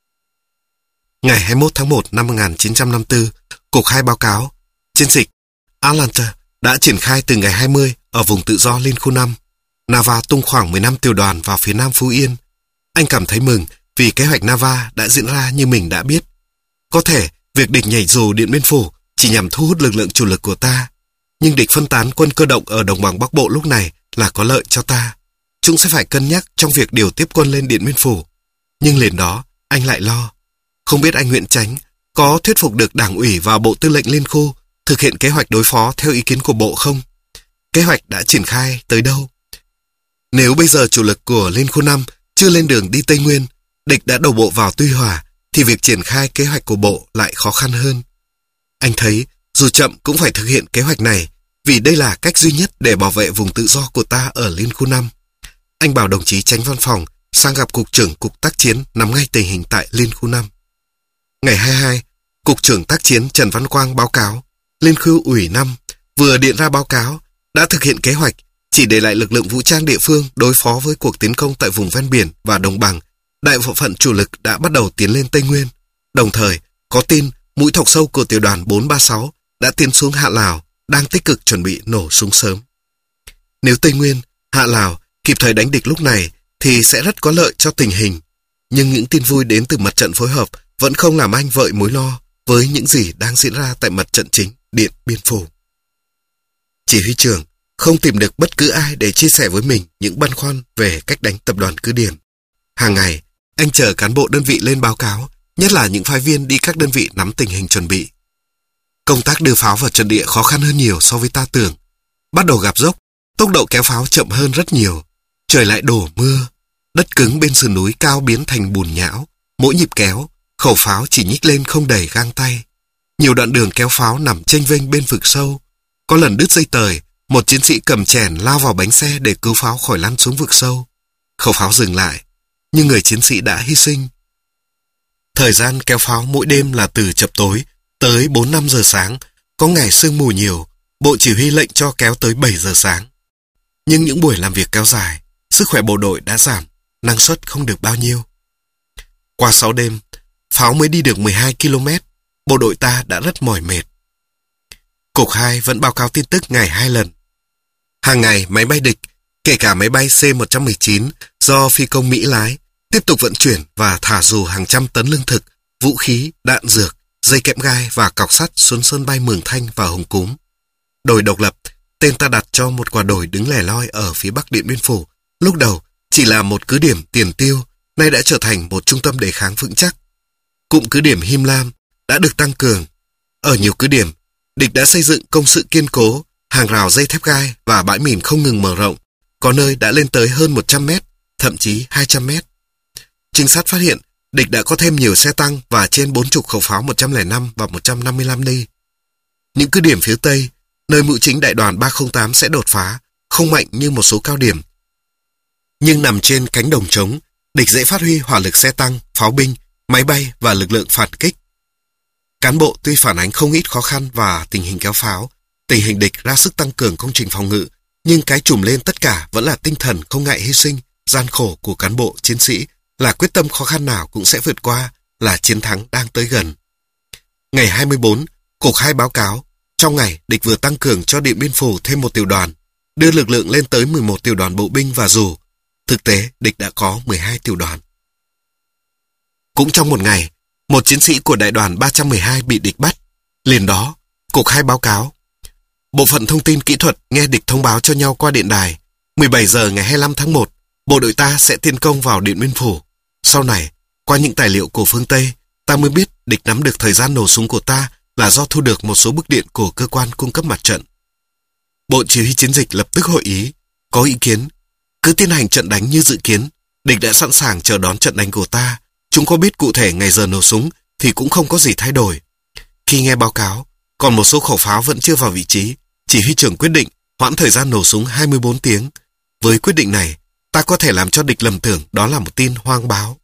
Ngày hai mươi mốt tháng một năm một nghìn chín trăm năm mươi tư, Cục hai báo cáo, chiến dịch Atlanta đã triển khai từ ngày hai mươi ở vùng tự do Liên khu năm. Nava tung khoảng mười lăm tiểu đoàn vào phía nam Phú Yên. Anh cảm thấy mừng vì kế hoạch Nava đã diễn ra như mình đã biết. Có thể việc địch nhảy dù Điện Biên Phủ chỉ nhằm thu hút lực lượng chủ lực của ta, nhưng địch phân tán quân cơ động ở đồng bằng Bắc Bộ lúc này là có lợi cho ta. Chúng sẽ phải cân nhắc trong việc điều tiếp quân lên Điện Biên Phủ. Nhưng liền đó, anh lại lo. Không biết anh Nguyễn Chánh có thuyết phục được Đảng ủy và Bộ Tư lệnh Liên khu thực hiện kế hoạch đối phó theo ý kiến của Bộ không? Kế hoạch đã triển khai tới đâu? Nếu bây giờ chủ lực của Liên khu năm chưa lên đường đi Tây Nguyên, địch đã đổ bộ vào Tuy Hòa, thì việc triển khai kế hoạch của Bộ lại khó khăn hơn. Anh thấy dù chậm cũng phải thực hiện kế hoạch này, vì đây là cách duy nhất để bảo vệ vùng tự do của ta ở Liên khu năm. Anh bảo đồng chí Chánh văn phòng sang gặp Cục trưởng Cục tác chiến nắm ngay tình hình tại Liên khu năm. Ngày hai mươi hai, Cục trưởng tác chiến Trần Văn Quang báo cáo, Liên khu ủy năm vừa điện ra báo cáo đã thực hiện kế hoạch, chỉ để lại lực lượng vũ trang địa phương đối phó với cuộc tiến công tại vùng ven biển và đồng bằng. Đại bộ phận chủ lực đã bắt đầu tiến lên Tây Nguyên. Đồng thời, có tin mũi thọc sâu của tiểu đoàn bốn ba sáu đã tiến xuống Hạ Lào, đang tích cực chuẩn bị nổ súng sớm. Nếu Tây Nguyên, Hạ Lào kịp thời đánh địch lúc này thì sẽ rất có lợi cho tình hình. Nhưng những tin vui đến từ mặt trận phối hợp vẫn không làm anh vợi mối lo với những gì đang diễn ra tại mặt trận chính Điện Biên Phủ. Chỉ huy trưởng không tìm được bất cứ ai để chia sẻ với mình những băn khoăn về cách đánh tập đoàn cứ điểm. Hàng ngày, anh chờ cán bộ đơn vị lên báo cáo, nhất là những phái viên đi các đơn vị nắm tình hình chuẩn bị. Công tác đưa pháo vào trận địa khó khăn hơn nhiều so với ta tưởng. Bắt đầu gặp dốc, tốc độ kéo pháo chậm hơn rất nhiều. Trời lại đổ mưa, đất cứng bên sườn núi cao biến thành bùn nhão. Mỗi nhịp kéo, khẩu pháo chỉ nhích lên không đầy gang tay. Nhiều đoạn đường kéo pháo nằm chênh vênh bên vực sâu. Có lần đứt dây tời, một chiến sĩ cầm chèn lao vào bánh xe để cứu pháo khỏi lăn xuống vực sâu. Khẩu pháo dừng lại, nhưng người chiến sĩ đã hy sinh. Thời gian kéo pháo mỗi đêm là từ chập tối tới bốn năm giờ sáng, có ngày sương mù nhiều, bộ chỉ huy lệnh cho kéo tới bảy giờ sáng. Nhưng những buổi làm việc kéo dài, sức khỏe bộ đội đã giảm, năng suất không được bao nhiêu. Qua sáu đêm, pháo mới đi được mười hai ki lô mét, bộ đội ta đã rất mỏi mệt. Cục hai vẫn báo cáo tin tức ngày hai lần. Hàng ngày máy bay địch, kể cả máy bay C một một chín do phi công Mỹ lái, tiếp tục vận chuyển và thả dù hàng trăm tấn lương thực, vũ khí, đạn dược, dây kẽm gai và cọc sắt xuống sân bay Mường Thanh và Hồng Cúm. Đồi độc lập, tên ta đặt cho một quả đồi đứng lẻ loi ở phía bắc Điện Biên Phủ, lúc đầu chỉ là một cứ điểm tiền tiêu, nay đã trở thành một trung tâm đề kháng vững chắc. Cụm cứ điểm Him Lam đã được tăng cường. Ở nhiều cứ điểm, địch đã xây dựng công sự kiên cố, hàng rào dây thép gai và bãi mìn không ngừng mở rộng, có nơi đã lên tới hơn một trăm mét, thậm chí hai trăm mét. Trinh sát phát hiện địch đã có thêm nhiều xe tăng và trên bốn mươi khẩu pháo một trăm lẻ năm và một trăm năm mươi lăm ly. Những cứ điểm phía Tây, nơi mũi chính đại đoàn ba không tám sẽ đột phá, không mạnh như một số cao điểm. Nhưng nằm trên cánh đồng trống, địch dễ phát huy hỏa lực xe tăng, pháo binh, máy bay và lực lượng phản kích. Cán bộ tuy phản ánh không ít khó khăn và tình hình kéo pháo, tình hình địch ra sức tăng cường công trình phòng ngự, nhưng cái trùm lên tất cả vẫn là tinh thần không ngại hy sinh, gian khổ của cán bộ, chiến sĩ, là quyết tâm khó khăn nào cũng sẽ vượt qua, là chiến thắng đang tới gần. Ngày hai mươi bốn, Cục hai báo cáo, trong ngày địch vừa tăng cường cho Điện Biên Phủ thêm một tiểu đoàn, đưa lực lượng lên tới mười một tiểu đoàn bộ binh và dù. Thực tế, địch đã có mười hai tiểu đoàn. Cũng trong một ngày, một chiến sĩ của đại đoàn ba trăm mười hai bị địch bắt. Liền đó, Cục hai báo cáo. Bộ phận thông tin kỹ thuật nghe địch thông báo cho nhau qua điện đài. mười bảy giờ ngày hai mươi lăm tháng một, bộ đội ta sẽ tiến công vào Điện Biên Phủ. Sau này, qua những tài liệu của phương Tây, ta mới biết địch nắm được thời gian nổ súng của ta là do thu được một số bức điện của cơ quan cung cấp mặt trận. Bộ chỉ huy chiến dịch lập tức hội ý, có ý kiến. Cứ tiến hành trận đánh như dự kiến, địch đã sẵn sàng chờ đón trận đánh của ta. Chúng có biết cụ thể ngày giờ nổ súng thì cũng không có gì thay đổi. Khi nghe báo cáo, còn một số khẩu pháo vẫn chưa vào vị trí, chỉ huy trưởng quyết định hoãn thời gian nổ súng hai mươi bốn tiếng. Với quyết định này, ta có thể làm cho địch lầm tưởng đó là một tin hoang báo.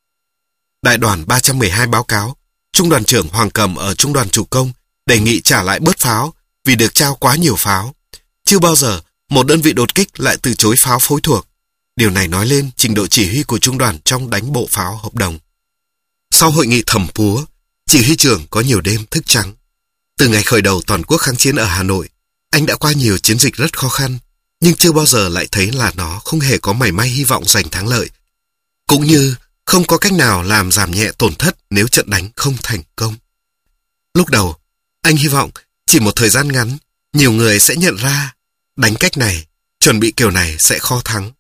Đại đoàn ba trăm mười hai báo cáo, Trung đoàn trưởng Hoàng Cầm ở Trung đoàn Chủ công đề nghị trả lại bớt pháo vì được trao quá nhiều pháo. Chưa bao giờ một đơn vị đột kích lại từ chối pháo phối thuộc. Điều này nói lên trình độ chỉ huy của trung đoàn trong đánh bộ pháo hợp đồng. Sau hội nghị thẩm púa, chỉ huy trưởng có nhiều đêm thức trắng. Từ ngày khởi đầu toàn quốc kháng chiến ở Hà Nội, anh đã qua nhiều chiến dịch rất khó khăn, nhưng chưa bao giờ lại thấy là nó không hề có mảy may hy vọng giành thắng lợi. Cũng như không có cách nào làm giảm nhẹ tổn thất nếu trận đánh không thành công. Lúc đầu, anh hy vọng chỉ một thời gian ngắn, nhiều người sẽ nhận ra đánh cách này, chuẩn bị kiểu này sẽ khó thắng.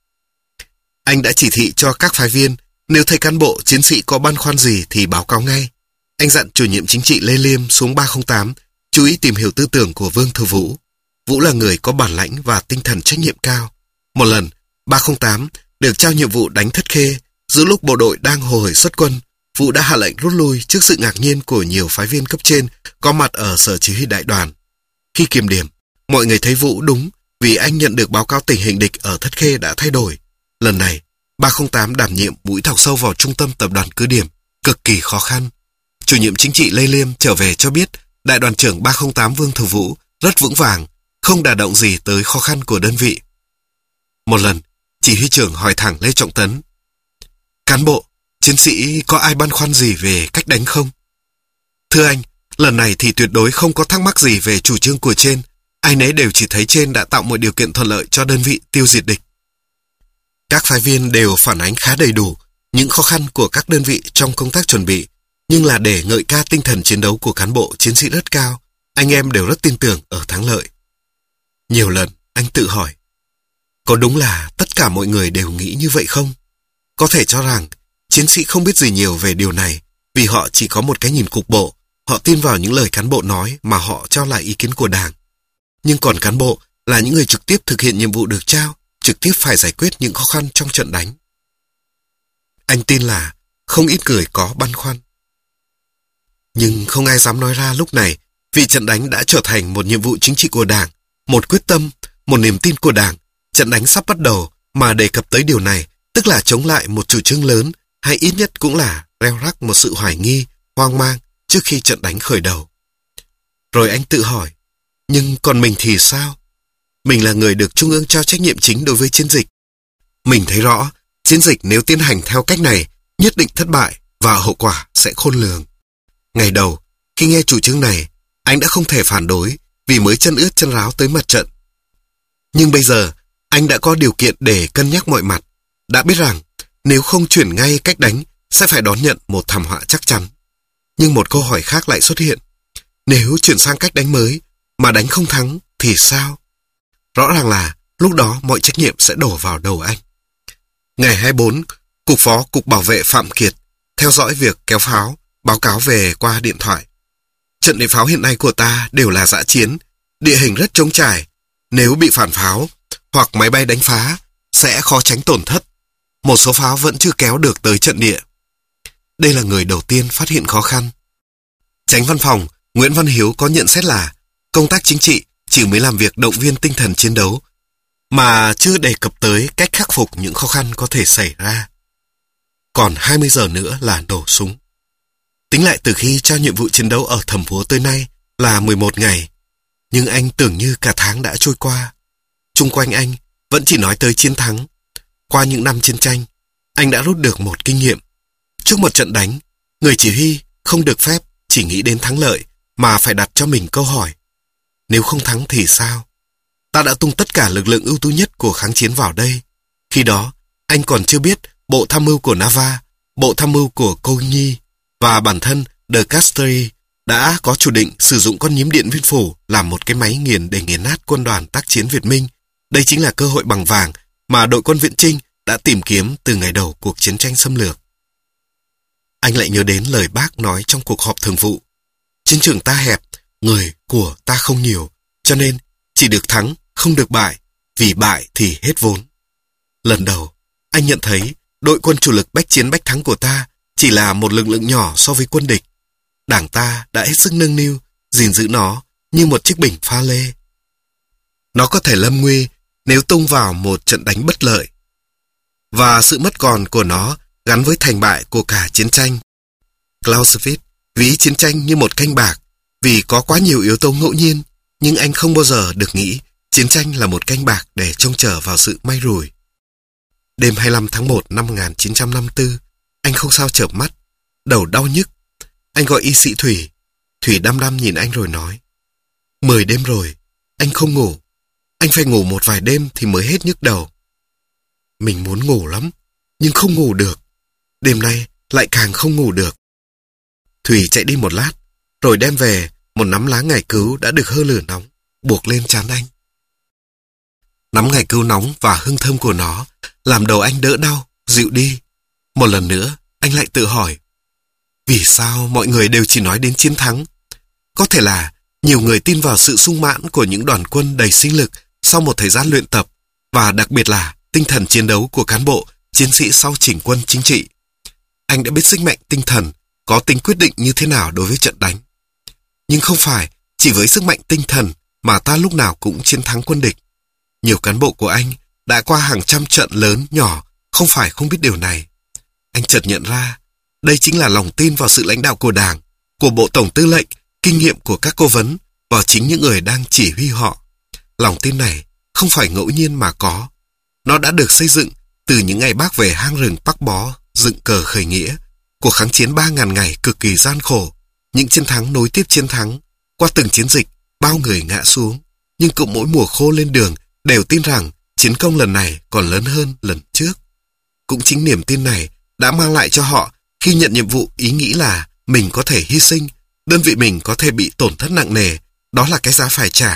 Anh đã chỉ thị cho các phái viên, nếu thấy cán bộ, chiến sĩ có băn khoăn gì thì báo cáo ngay. Anh dặn chủ nhiệm chính trị Lê Liêm xuống ba không tám, chú ý tìm hiểu tư tưởng của Vương Thừa Vũ. Vũ là người có bản lãnh và tinh thần trách nhiệm cao. Một lần, ba không tám được trao nhiệm vụ đánh Thất Khê. Giữa lúc bộ đội đang hồ hởi xuất quân, Vũ đã hạ lệnh rút lui trước sự ngạc nhiên của nhiều phái viên cấp trên có mặt ở sở chỉ huy đại đoàn. Khi kiểm điểm, mọi người thấy Vũ đúng vì anh nhận được báo cáo tình hình địch ở Thất Khê đã thay đổi. Lần này, ba không tám đảm nhiệm mũi thọc sâu vào trung tâm tập đoàn cứ điểm, cực kỳ khó khăn. Chủ nhiệm chính trị Lê Liêm trở về cho biết đại đoàn trưởng ba không tám Vương Thừa Vũ rất vững vàng, không đả động gì tới khó khăn của đơn vị. Một lần, chỉ huy trưởng hỏi thẳng Lê Trọng Tấn: cán bộ, chiến sĩ có ai băn khoăn gì về cách đánh không? Thưa anh, lần này thì tuyệt đối không có thắc mắc gì về chủ trương của trên. Ai nấy đều chỉ thấy trên đã tạo mọi điều kiện thuận lợi cho đơn vị tiêu diệt địch. Các phái viên đều phản ánh khá đầy đủ những khó khăn của các đơn vị trong công tác chuẩn bị, nhưng là để ngợi ca tinh thần chiến đấu của cán bộ chiến sĩ rất cao, anh em đều rất tin tưởng ở thắng lợi. Nhiều lần, anh tự hỏi, có đúng là tất cả mọi người đều nghĩ như vậy không? Có thể cho rằng chiến sĩ không biết gì nhiều về điều này vì họ chỉ có một cái nhìn cục bộ, họ tin vào những lời cán bộ nói mà họ trao lại ý kiến của Đảng. Nhưng còn cán bộ là những người trực tiếp thực hiện nhiệm vụ được trao, trực tiếp phải giải quyết những khó khăn trong trận đánh. Anh tin là không ít người có băn khoăn. Nhưng không ai dám nói ra lúc này vì trận đánh đã trở thành một nhiệm vụ chính trị của Đảng, một quyết tâm, một niềm tin của Đảng. Trận đánh sắp bắt đầu mà đề cập tới điều này tức là chống lại một chủ trương lớn hay ít nhất cũng là gieo rắc một sự hoài nghi, hoang mang trước khi trận đánh khởi đầu. Rồi anh tự hỏi, nhưng còn mình thì sao? Mình là người được Trung ương trao trách nhiệm chính đối với chiến dịch. Mình thấy rõ, chiến dịch nếu tiến hành theo cách này nhất định thất bại và hậu quả sẽ khôn lường. Ngày đầu, khi nghe chủ trương này, anh đã không thể phản đối vì mới chân ướt chân ráo tới mặt trận. Nhưng bây giờ, anh đã có điều kiện để cân nhắc mọi mặt, đã biết rằng nếu không chuyển ngay cách đánh sẽ phải đón nhận một thảm họa chắc chắn. Nhưng một câu hỏi khác lại xuất hiện. Nếu chuyển sang cách đánh mới mà đánh không thắng thì sao? Rõ ràng là lúc đó mọi trách nhiệm sẽ đổ vào đầu anh. Ngày hai mươi bốn, Cục Phó Cục Bảo vệ Phạm Kiệt theo dõi việc kéo pháo, báo cáo về qua điện thoại. Trận địa pháo hiện nay của ta đều là dã chiến, địa hình rất trống trải. Nếu bị phản pháo hoặc máy bay đánh phá sẽ khó tránh tổn thất. Một số pháo vẫn chưa kéo được tới trận địa. Đây là người đầu tiên phát hiện khó khăn. Chánh văn phòng Nguyễn Văn Hiếu có nhận xét là công tác chính trị chỉ mới làm việc động viên tinh thần chiến đấu mà chưa đề cập tới cách khắc phục những khó khăn có thể xảy ra. Còn hai mươi giờ nữa là nổ súng. Tính lại từ khi trao nhiệm vụ chiến đấu ở Thẩm Phú tới nay là mười một ngày, nhưng anh tưởng như cả tháng đã trôi qua. Chung quanh anh vẫn chỉ nói tới chiến thắng. Qua những năm chiến tranh, anh đã rút được một kinh nghiệm. Trước một trận đánh, người chỉ huy không được phép chỉ nghĩ đến thắng lợi mà phải đặt cho mình câu hỏi. Nếu không thắng thì sao? Ta đã tung tất cả lực lượng ưu tú nhất của kháng chiến vào đây. Khi đó, anh còn chưa biết bộ tham mưu của Nava, bộ tham mưu của Coligny và bản thân De Castries đã có chủ định sử dụng con nhím Điện Biên Phủ làm một cái máy nghiền để nghiền nát quân đoàn tác chiến Việt Minh. Đây chính là cơ hội bằng vàng mà đội quân Viễn Chinh đã tìm kiếm từ ngày đầu cuộc chiến tranh xâm lược. Anh lại nhớ đến lời Bác nói trong cuộc họp thường vụ. Chiến trường ta hẹp, người của ta không nhiều, cho nên chỉ được thắng, không được bại, vì bại thì hết vốn. Lần đầu, anh nhận thấy đội quân chủ lực bách chiến bách thắng của ta chỉ là một lực lượng nhỏ so với quân địch. Đảng ta đã hết sức nâng niu, gìn giữ nó như một chiếc bình pha lê. Nó có thể lâm nguy nếu tung vào một trận đánh bất lợi. Và sự mất còn của nó gắn với thành bại của cả chiến tranh. Clausewitz ví chiến tranh như một canh bạc vì có quá nhiều yếu tố ngẫu nhiên, nhưng anh không bao giờ được nghĩ chiến tranh là một canh bạc để trông chờ vào sự may rủi. Đêm hai mươi lăm tháng một năm một nghìn chín trăm năm mươi tư, anh không sao chợp mắt, đầu đau nhức. Anh gọi y sĩ Thủy. Thủy đăm đăm nhìn anh rồi nói, mười đêm rồi, anh không ngủ. Anh phải ngủ một vài đêm thì mới hết nhức đầu. Mình muốn ngủ lắm, nhưng không ngủ được. Đêm nay lại càng không ngủ được. Thủy chạy đi một lát, rồi đem về một nắm lá ngải cứu đã được hơ lửa nóng, buộc lên trán anh. Nắm ngải cứu nóng và hương thơm của nó làm đầu anh đỡ đau, dịu đi. Một lần nữa, anh lại tự hỏi, vì sao mọi người đều chỉ nói đến chiến thắng? Có thể là nhiều người tin vào sự sung mãn của những đoàn quân đầy sinh lực sau một thời gian luyện tập, và đặc biệt là tinh thần chiến đấu của cán bộ, chiến sĩ sau chỉnh quân chính trị. Anh đã biết sức mạnh tinh thần có tính quyết định như thế nào đối với trận đánh. Nhưng không phải chỉ với sức mạnh tinh thần mà ta lúc nào cũng chiến thắng quân địch. Nhiều cán bộ của anh đã qua hàng trăm trận lớn nhỏ, không phải không biết điều này. Anh chợt nhận ra, đây chính là lòng tin vào sự lãnh đạo của Đảng, của Bộ Tổng Tư lệnh, kinh nghiệm của các cố vấn, vào chính những người đang chỉ huy họ. Lòng tin này không phải ngẫu nhiên mà có. Nó đã được xây dựng từ những ngày Bác về hang rừng Bắc Bó, dựng cờ khởi nghĩa, cuộc kháng chiến ba ngàn ngày cực kỳ gian khổ, những chiến thắng nối tiếp chiến thắng. Qua từng chiến dịch, bao người ngã xuống, nhưng cũng mỗi mùa khô lên đường đều tin rằng chiến công lần này còn lớn hơn lần trước. Cũng chính niềm tin này đã mang lại cho họ khi nhận nhiệm vụ ý nghĩ là mình có thể hy sinh, đơn vị mình có thể bị tổn thất nặng nề, đó là cái giá phải trả.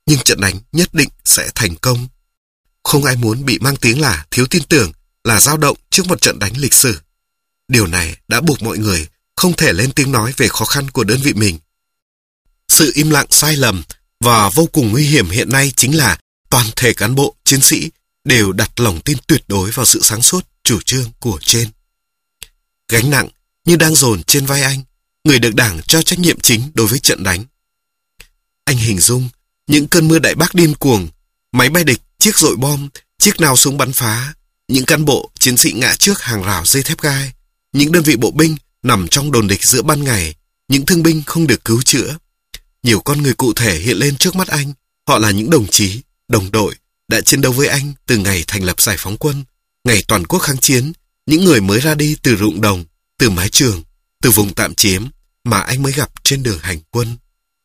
nhưng trận đánh nhất định sẽ thành công. Không ai muốn bị mang tiếng là thiếu tin tưởng, là dao động trước một trận đánh lịch sử. Điều này đã buộc mọi người không thể lên tiếng nói về khó khăn của đơn vị mình. Sự im lặng sai lầm và vô cùng nguy hiểm hiện nay chính là toàn thể cán bộ, chiến sĩ đều đặt lòng tin tuyệt đối vào sự sáng suốt, chủ trương của trên. Gánh nặng như đang dồn trên vai anh, người được Đảng cho trách nhiệm chính đối với trận đánh. Anh hình dung những cơn mưa đại bác điên cuồng, máy bay địch, chiếc dội bom, chiếc nao súng bắn phá, những cán bộ, chiến sĩ ngã trước hàng rào dây thép gai, những đơn vị bộ binh nằm trong đồn địch giữa ban ngày, những thương binh không được cứu chữa. Nhiều con người cụ thể hiện lên trước mắt anh, họ là những đồng chí, đồng đội đã chiến đấu với anh từ ngày thành lập giải phóng quân, ngày toàn quốc kháng chiến, những người mới ra đi từ ruộng đồng, từ mái trường, từ vùng tạm chiếm mà anh mới gặp trên đường hành quân.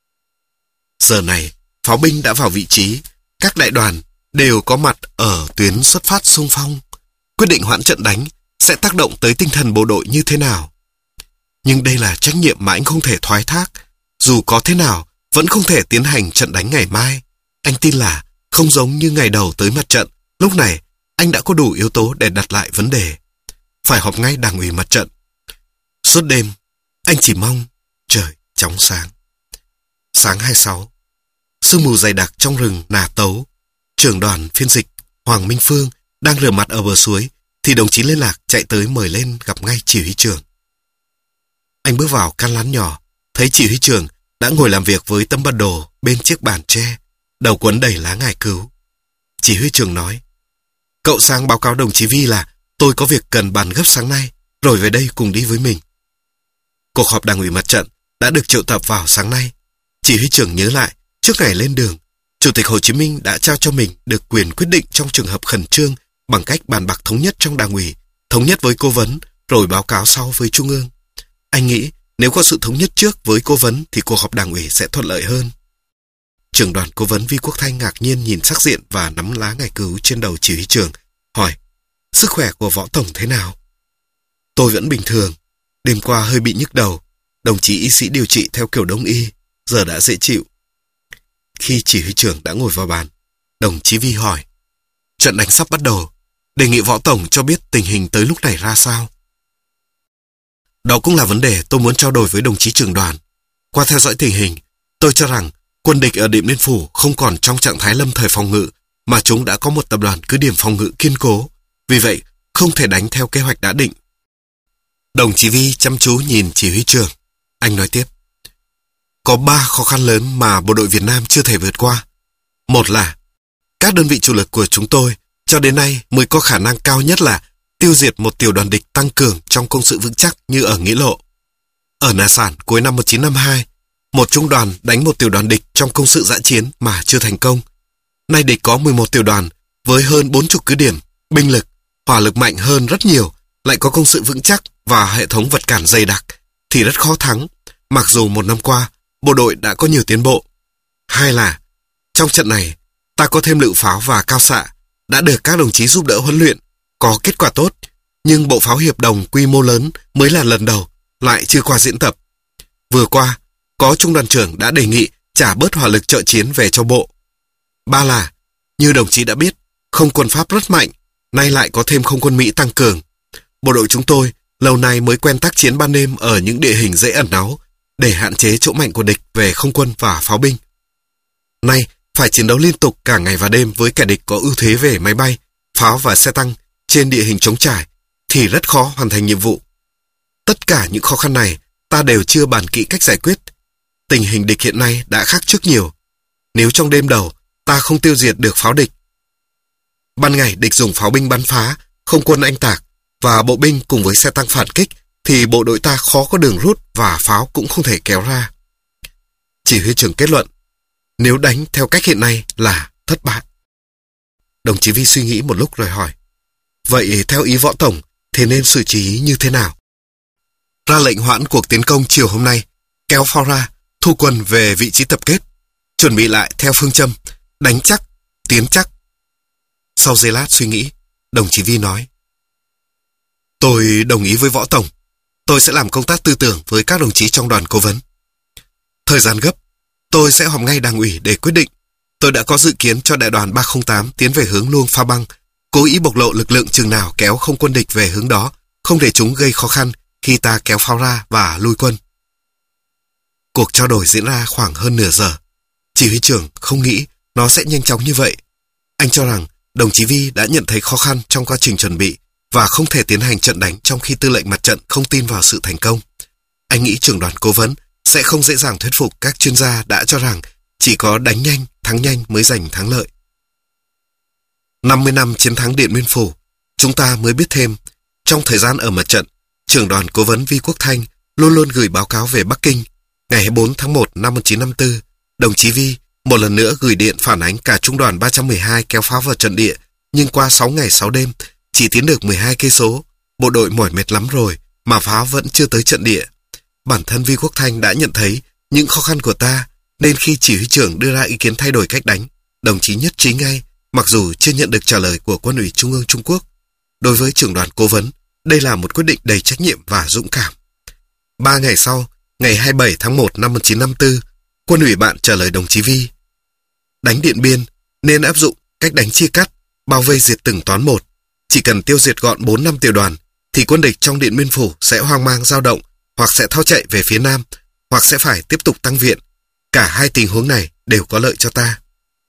Giờ này, pháo binh đã vào vị trí, các đại đoàn đều có mặt ở tuyến xuất phát xung phong. Quyết định hoãn trận đánh sẽ tác động tới tinh thần bộ đội như thế nào? Nhưng đây là trách nhiệm mà anh không thể thoái thác. Dù có thế nào, vẫn không thể tiến hành trận đánh ngày mai. Anh tin là không giống như ngày đầu tới mặt trận, lúc này anh đã có đủ yếu tố để đặt lại vấn đề. Phải họp ngay đảng ủy mặt trận. Suốt đêm, anh chỉ mong trời chóng sáng. Sáng hai mươi sáu, sương mù dày đặc trong rừng Nà Tấu. Trưởng đoàn phiên dịch Hoàng Minh Phương đang rửa mặt ở bờ suối, thì đồng chí liên lạc chạy tới mời lên gặp ngay chỉ huy trưởng. Anh bước vào căn lán nhỏ, thấy chỉ huy trưởng đã ngồi làm việc với tấm bản đồ bên chiếc bàn tre, đầu quấn đầy lá ngải cứu. Chỉ huy trưởng nói: "Cậu sang báo cáo đồng chí Vi là tôi có việc cần bàn gấp sáng nay, rồi về đây cùng đi với mình." Cuộc họp đảng ủy mặt trận đã được triệu tập vào sáng nay. Chỉ huy trưởng nhớ lại, trước ngày lên đường, Chủ tịch Hồ Chí Minh đã trao cho mình được quyền quyết định trong trường hợp khẩn trương bằng cách bàn bạc thống nhất trong đảng ủy, thống nhất với cố vấn, rồi báo cáo sau với Trung ương. Anh nghĩ nếu có sự thống nhất trước với cố vấn thì cuộc họp đảng ủy sẽ thuận lợi hơn. Trưởng đoàn cố vấn Vi Quốc Thanh ngạc nhiên nhìn sắc diện và nắm lá ngải cứu trên đầu chỉ huy trưởng, hỏi: "Sức khỏe của Võ Tổng thế nào?" "Tôi vẫn bình thường. Đêm qua hơi bị nhức đầu. Đồng chí y sĩ điều trị theo kiểu Đông y, giờ đã dễ chịu." Khi chỉ huy trưởng đã ngồi vào bàn, đồng chí Vi hỏi: "Trận đánh sắp bắt đầu, đề nghị Võ Tổng cho biết tình hình tới lúc này ra sao?" "Đó cũng là vấn đề tôi muốn trao đổi với đồng chí trưởng đoàn. Qua theo dõi tình hình, tôi cho rằng quân địch ở Điện Biên Phủ không còn trong trạng thái lâm thời phòng ngự, mà chúng đã có một tập đoàn cứ điểm phòng ngự kiên cố. Vì vậy, không thể đánh theo kế hoạch đã định." Đồng chí Vi chăm chú nhìn chỉ huy trưởng. Anh nói tiếp: "Có ba khó khăn lớn mà bộ đội Việt Nam chưa thể vượt qua. Một là các đơn vị chủ lực của chúng tôi cho đến nay mới có khả năng cao nhất là tiêu diệt một tiểu đoàn địch tăng cường trong công sự vững chắc như ở Nghĩa Lộ. Ở Nà Sản cuối năm một nghìn chín trăm năm mươi hai, một trung đoàn đánh một tiểu đoàn địch trong công sự dã chiến mà chưa thành công. Nay địch có mười một tiểu đoàn với hơn bốn mươi cứ điểm, binh lực, hỏa lực mạnh hơn rất nhiều, lại có công sự vững chắc và hệ thống vật cản dày đặc, thì rất khó thắng, mặc dù một năm qua bộ đội đã có nhiều tiến bộ. Hai là trong trận này ta có thêm lựu pháo và cao xạ, đã được các đồng chí giúp đỡ huấn luyện, có kết quả tốt, nhưng bộ pháo hiệp đồng quy mô lớn mới là lần đầu, lại chưa qua diễn tập. Vừa qua, có trung đoàn trưởng đã đề nghị trả bớt hỏa lực trợ chiến về cho bộ. Ba là, như đồng chí đã biết, không quân Pháp rất mạnh, nay lại có thêm không quân Mỹ tăng cường. Bộ đội chúng tôi lâu nay mới quen tác chiến ban đêm ở những địa hình dễ ẩn náu, để hạn chế chỗ mạnh của địch về không quân và pháo binh. Nay, phải chiến đấu liên tục cả ngày và đêm với kẻ địch có ưu thế về máy bay, pháo và xe tăng trên địa hình trống trải, thì rất khó hoàn thành nhiệm vụ. Tất cả những khó khăn này ta đều chưa bàn kỹ cách giải quyết. Tình hình địch hiện nay đã khác trước nhiều. Nếu trong đêm đầu ta không tiêu diệt được pháo địch, ban ngày địch dùng pháo binh bắn phá, không quân anh tạc và bộ binh cùng với xe tăng phản kích, thì bộ đội ta khó có đường rút và pháo cũng không thể kéo ra." Chỉ huy trưởng kết luận: "Nếu đánh theo cách hiện nay là thất bại." Đồng chí Vi suy nghĩ một lúc rồi hỏi: "Vậy theo ý Võ Tổng thì nên xử trí như thế nào?" "Ra lệnh hoãn cuộc tiến công chiều hôm nay, kéo pháo ra, thu quân về vị trí tập kết, chuẩn bị lại theo phương châm đánh chắc, tiến chắc." Sau giây lát suy nghĩ, đồng chí Vi nói: "Tôi đồng ý với Võ Tổng. Tôi sẽ làm công tác tư tưởng với các đồng chí trong đoàn cố vấn. Thời gian gấp, tôi sẽ họp ngay đảng ủy để quyết định. Tôi đã có dự kiến cho đại đoàn ba không tám tiến về hướng Luông Pha Băng, cố ý bộc lộ lực lượng chừng nào kéo không quân địch về hướng đó, không để chúng gây khó khăn khi ta kéo pháo ra và lui quân. Cuộc trao đổi diễn ra khoảng hơn nửa giờ. Chỉ huy trưởng không nghĩ nó sẽ nhanh chóng như vậy. Anh cho rằng đồng chí Vi đã nhận thấy khó khăn trong quá trình chuẩn bị và không thể tiến hành trận đánh trong khi tư lệnh mặt trận không tin vào sự thành công. Anh nghĩ trưởng đoàn cố vấn sẽ không dễ dàng thuyết phục các chuyên gia đã cho rằng chỉ có đánh nhanh, thắng nhanh mới giành thắng lợi. năm mươi năm chiến thắng Điện Biên Phủ, chúng ta mới biết thêm, trong thời gian ở mặt trận, trưởng đoàn cố vấn Vi Quốc Thanh luôn luôn gửi báo cáo về Bắc Kinh. Ngày hai mươi bốn tháng một năm một nghìn chín trăm năm mươi tư, đồng chí Vi một lần nữa gửi điện phản ánh cả trung đoàn ba trăm mười hai kéo pháo vào trận địa, nhưng qua sáu ngày sáu đêm, chỉ tiến được mười hai cây số, bộ đội mỏi mệt lắm rồi mà pháo vẫn chưa tới trận địa. Bản thân Vi Quốc Thanh đã nhận thấy những khó khăn của ta, nên khi chỉ huy trưởng đưa ra ý kiến thay đổi cách đánh, đồng chí nhất trí ngay, mặc dù chưa nhận được trả lời của Quân ủy Trung ương Trung Quốc. Đối với trưởng đoàn cố vấn, đây là một quyết định đầy trách nhiệm và dũng cảm. Ba ngày sau, ngày hai mươi bảy tháng một năm một nghìn chín trăm năm mươi tư, Quân ủy bạn trả lời đồng chí Vi. Đánh Điện Biên nên áp dụng cách đánh chia cắt, bao vây diệt từng toán một. Chỉ cần tiêu diệt gọn bốn năm tiểu đoàn, thì quân địch trong Điện Biên Phủ sẽ hoang mang dao động, hoặc sẽ tháo chạy về phía Nam, hoặc sẽ phải tiếp tục tăng viện. Cả hai tình huống này đều có lợi cho ta.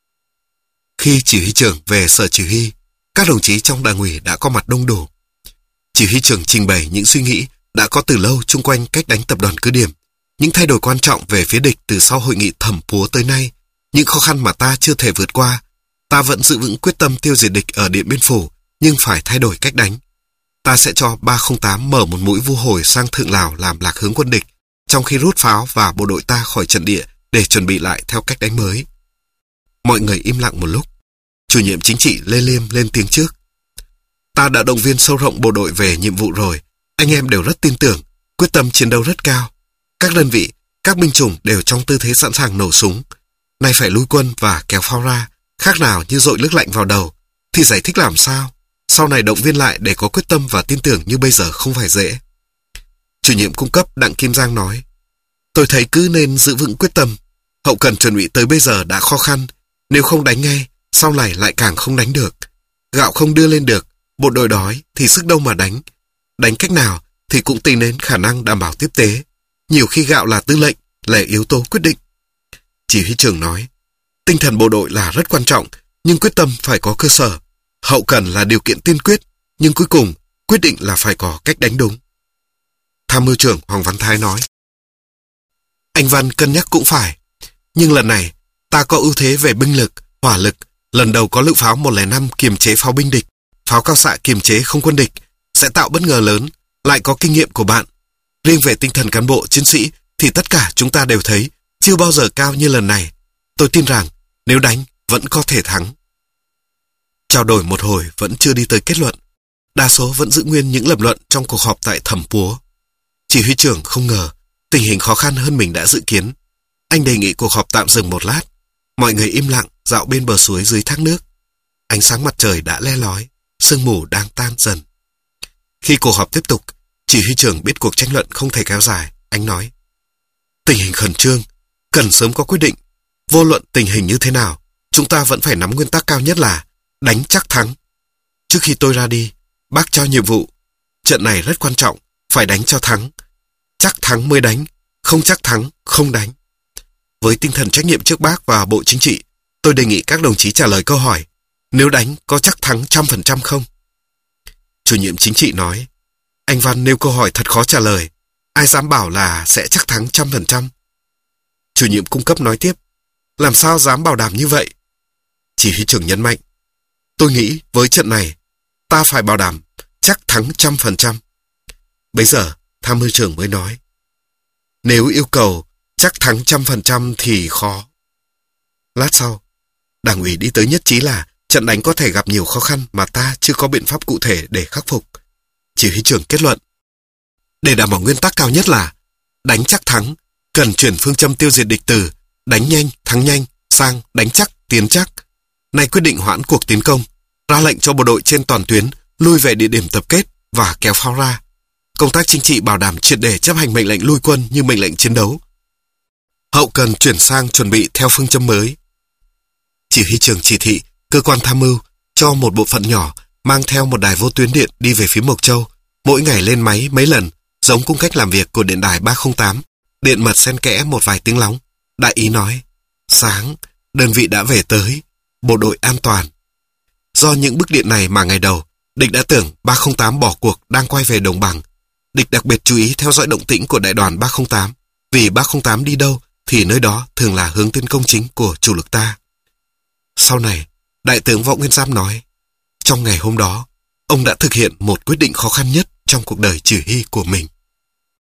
Khi chỉ huy trưởng về sở chỉ huy, các đồng chí trong đảng ủy đã có mặt đông đủ. Chỉ huy trưởng trình bày những suy nghĩ đã có từ lâu chung quanh cách đánh tập đoàn cứ điểm, những thay đổi quan trọng về phía địch từ sau hội nghị Thẩm Púa tới nay, những khó khăn mà ta chưa thể vượt qua. Ta vẫn giữ vững quyết tâm tiêu diệt địch ở Điện Biên Phủ, nhưng phải thay đổi cách đánh. Ta sẽ cho ba không tám mở một mũi vu hồi sang Thượng Lào làm lạc hướng quân địch, trong khi rút pháo và bộ đội ta khỏi trận địa để chuẩn bị lại theo cách đánh mới. Mọi người im lặng một lúc. Chủ nhiệm chính trị Lê Liêm lên tiếng trước. Ta đã động viên sâu rộng bộ đội về nhiệm vụ rồi. Anh em đều rất tin tưởng, quyết tâm chiến đấu rất cao. Các đơn vị, các binh chủng đều trong tư thế sẵn sàng nổ súng. Nay phải lui quân và kéo pháo ra, khác nào như dội nước lạnh vào đầu. Thì giải thích làm sao? Sau này động viên lại để có quyết tâm và tin tưởng như bây giờ không phải dễ. Chủ nhiệm cung cấp Đặng Kim Giang nói. Tôi thấy cứ nên giữ vững quyết tâm. Hậu cần chuẩn bị tới bây giờ đã khó khăn. Nếu không đánh ngay, sau này lại càng không đánh được. Gạo không đưa lên được, bộ đội đói thì sức đâu mà đánh. Đánh cách nào thì cũng tính đến khả năng đảm bảo tiếp tế. Nhiều khi gạo là tư lệnh, là yếu tố quyết định. Chỉ huy trưởng nói, tinh thần bộ đội là rất quan trọng, nhưng quyết tâm phải có cơ sở. Hậu cần là điều kiện tiên quyết, nhưng cuối cùng quyết định là phải có cách đánh đúng. Tham mưu trưởng Hoàng Văn Thái nói, anh Văn cân nhắc cũng phải, nhưng lần này ta có ưu thế về binh lực, hỏa lực, lần đầu có lựu pháo một không năm kiềm chế pháo binh địch, pháo cao xạ kiềm chế không quân địch, sẽ tạo bất ngờ lớn, lại có kinh nghiệm của bạn. Riêng về tinh thần cán bộ chiến sĩ thì tất cả chúng ta đều thấy chưa bao giờ cao như lần này. Tôi tin rằng nếu đánh vẫn có thể thắng. Trao đổi một hồi vẫn chưa đi tới kết luận. Đa số vẫn giữ nguyên những lập luận trong cuộc họp tại Thẩm Púa. Chỉ huy trưởng không ngờ tình hình khó khăn hơn mình đã dự kiến. Anh đề nghị cuộc họp tạm dừng một lát. Mọi người im lặng dạo bên bờ suối dưới thác nước. Ánh sáng mặt trời đã le lói, sương mù đang tan dần. Khi cuộc họp tiếp tục, chỉ huy trưởng biết cuộc tranh luận không thể kéo dài. Anh nói, tình hình khẩn trương, cần sớm có quyết định. Vô luận tình hình như thế nào, chúng ta vẫn phải nắm nguyên tắc cao nhất là đánh chắc thắng. Trước khi tôi ra đi, bác cho nhiệm vụ. Trận này rất quan trọng, phải đánh cho thắng. Chắc thắng mới đánh, không chắc thắng, không đánh. Với tinh thần trách nhiệm trước bác và Bộ Chính trị, tôi đề nghị các đồng chí trả lời câu hỏi, nếu đánh có chắc thắng trăm phần trăm không? Chủ nhiệm chính trị nói, anh Văn nêu câu hỏi thật khó trả lời, ai dám bảo là sẽ chắc thắng trăm phần trăm? Chủ nhiệm cung cấp nói tiếp, làm sao dám bảo đảm như vậy? Chỉ huy trưởng nhấn mạnh, tôi nghĩ với trận này, ta phải bảo đảm chắc thắng trăm phần trăm. Bây giờ, tham mưu trưởng mới nói, nếu yêu cầu chắc thắng trăm phần trăm thì khó. Lát sau, đảng ủy đi tới nhất trí là trận đánh có thể gặp nhiều khó khăn mà ta chưa có biện pháp cụ thể để khắc phục. Chỉ huy trưởng kết luận, để đảm bảo nguyên tắc cao nhất là đánh chắc thắng, cần chuyển phương châm tiêu diệt địch từ đánh nhanh, thắng nhanh sang đánh chắc, tiến chắc. Nay quyết định hoãn cuộc tiến công, ra lệnh cho bộ đội trên toàn tuyến lui về địa điểm tập kết và kéo pháo ra. Công tác chính trị bảo đảm triệt để chấp hành mệnh lệnh lui quân như mệnh lệnh chiến đấu. Hậu cần chuyển sang chuẩn bị theo phương châm mới. Chỉ huy trưởng chỉ thị, cơ quan tham mưu, cho một bộ phận nhỏ mang theo một đài vô tuyến điện đi về phía Mộc Châu, mỗi ngày lên máy mấy lần, giống cung cách làm việc của điện đài ba không tám, điện mật xen kẽ một vài tiếng lóng. Đại ý nói, sáng, đơn vị đã về tới, bộ đội an toàn. Do những bức điện này mà ngày đầu, địch đã tưởng ba không tám bỏ cuộc đang quay về đồng bằng. Địch đặc biệt chú ý theo dõi động tĩnh của đại đoàn ba không tám, vì ba không tám đi đâu thì nơi đó thường là hướng tiến công chính của chủ lực ta. Sau này, Đại tướng Võ Nguyên Giáp nói, trong ngày hôm đó, ông đã thực hiện một quyết định khó khăn nhất trong cuộc đời chỉ huy của mình.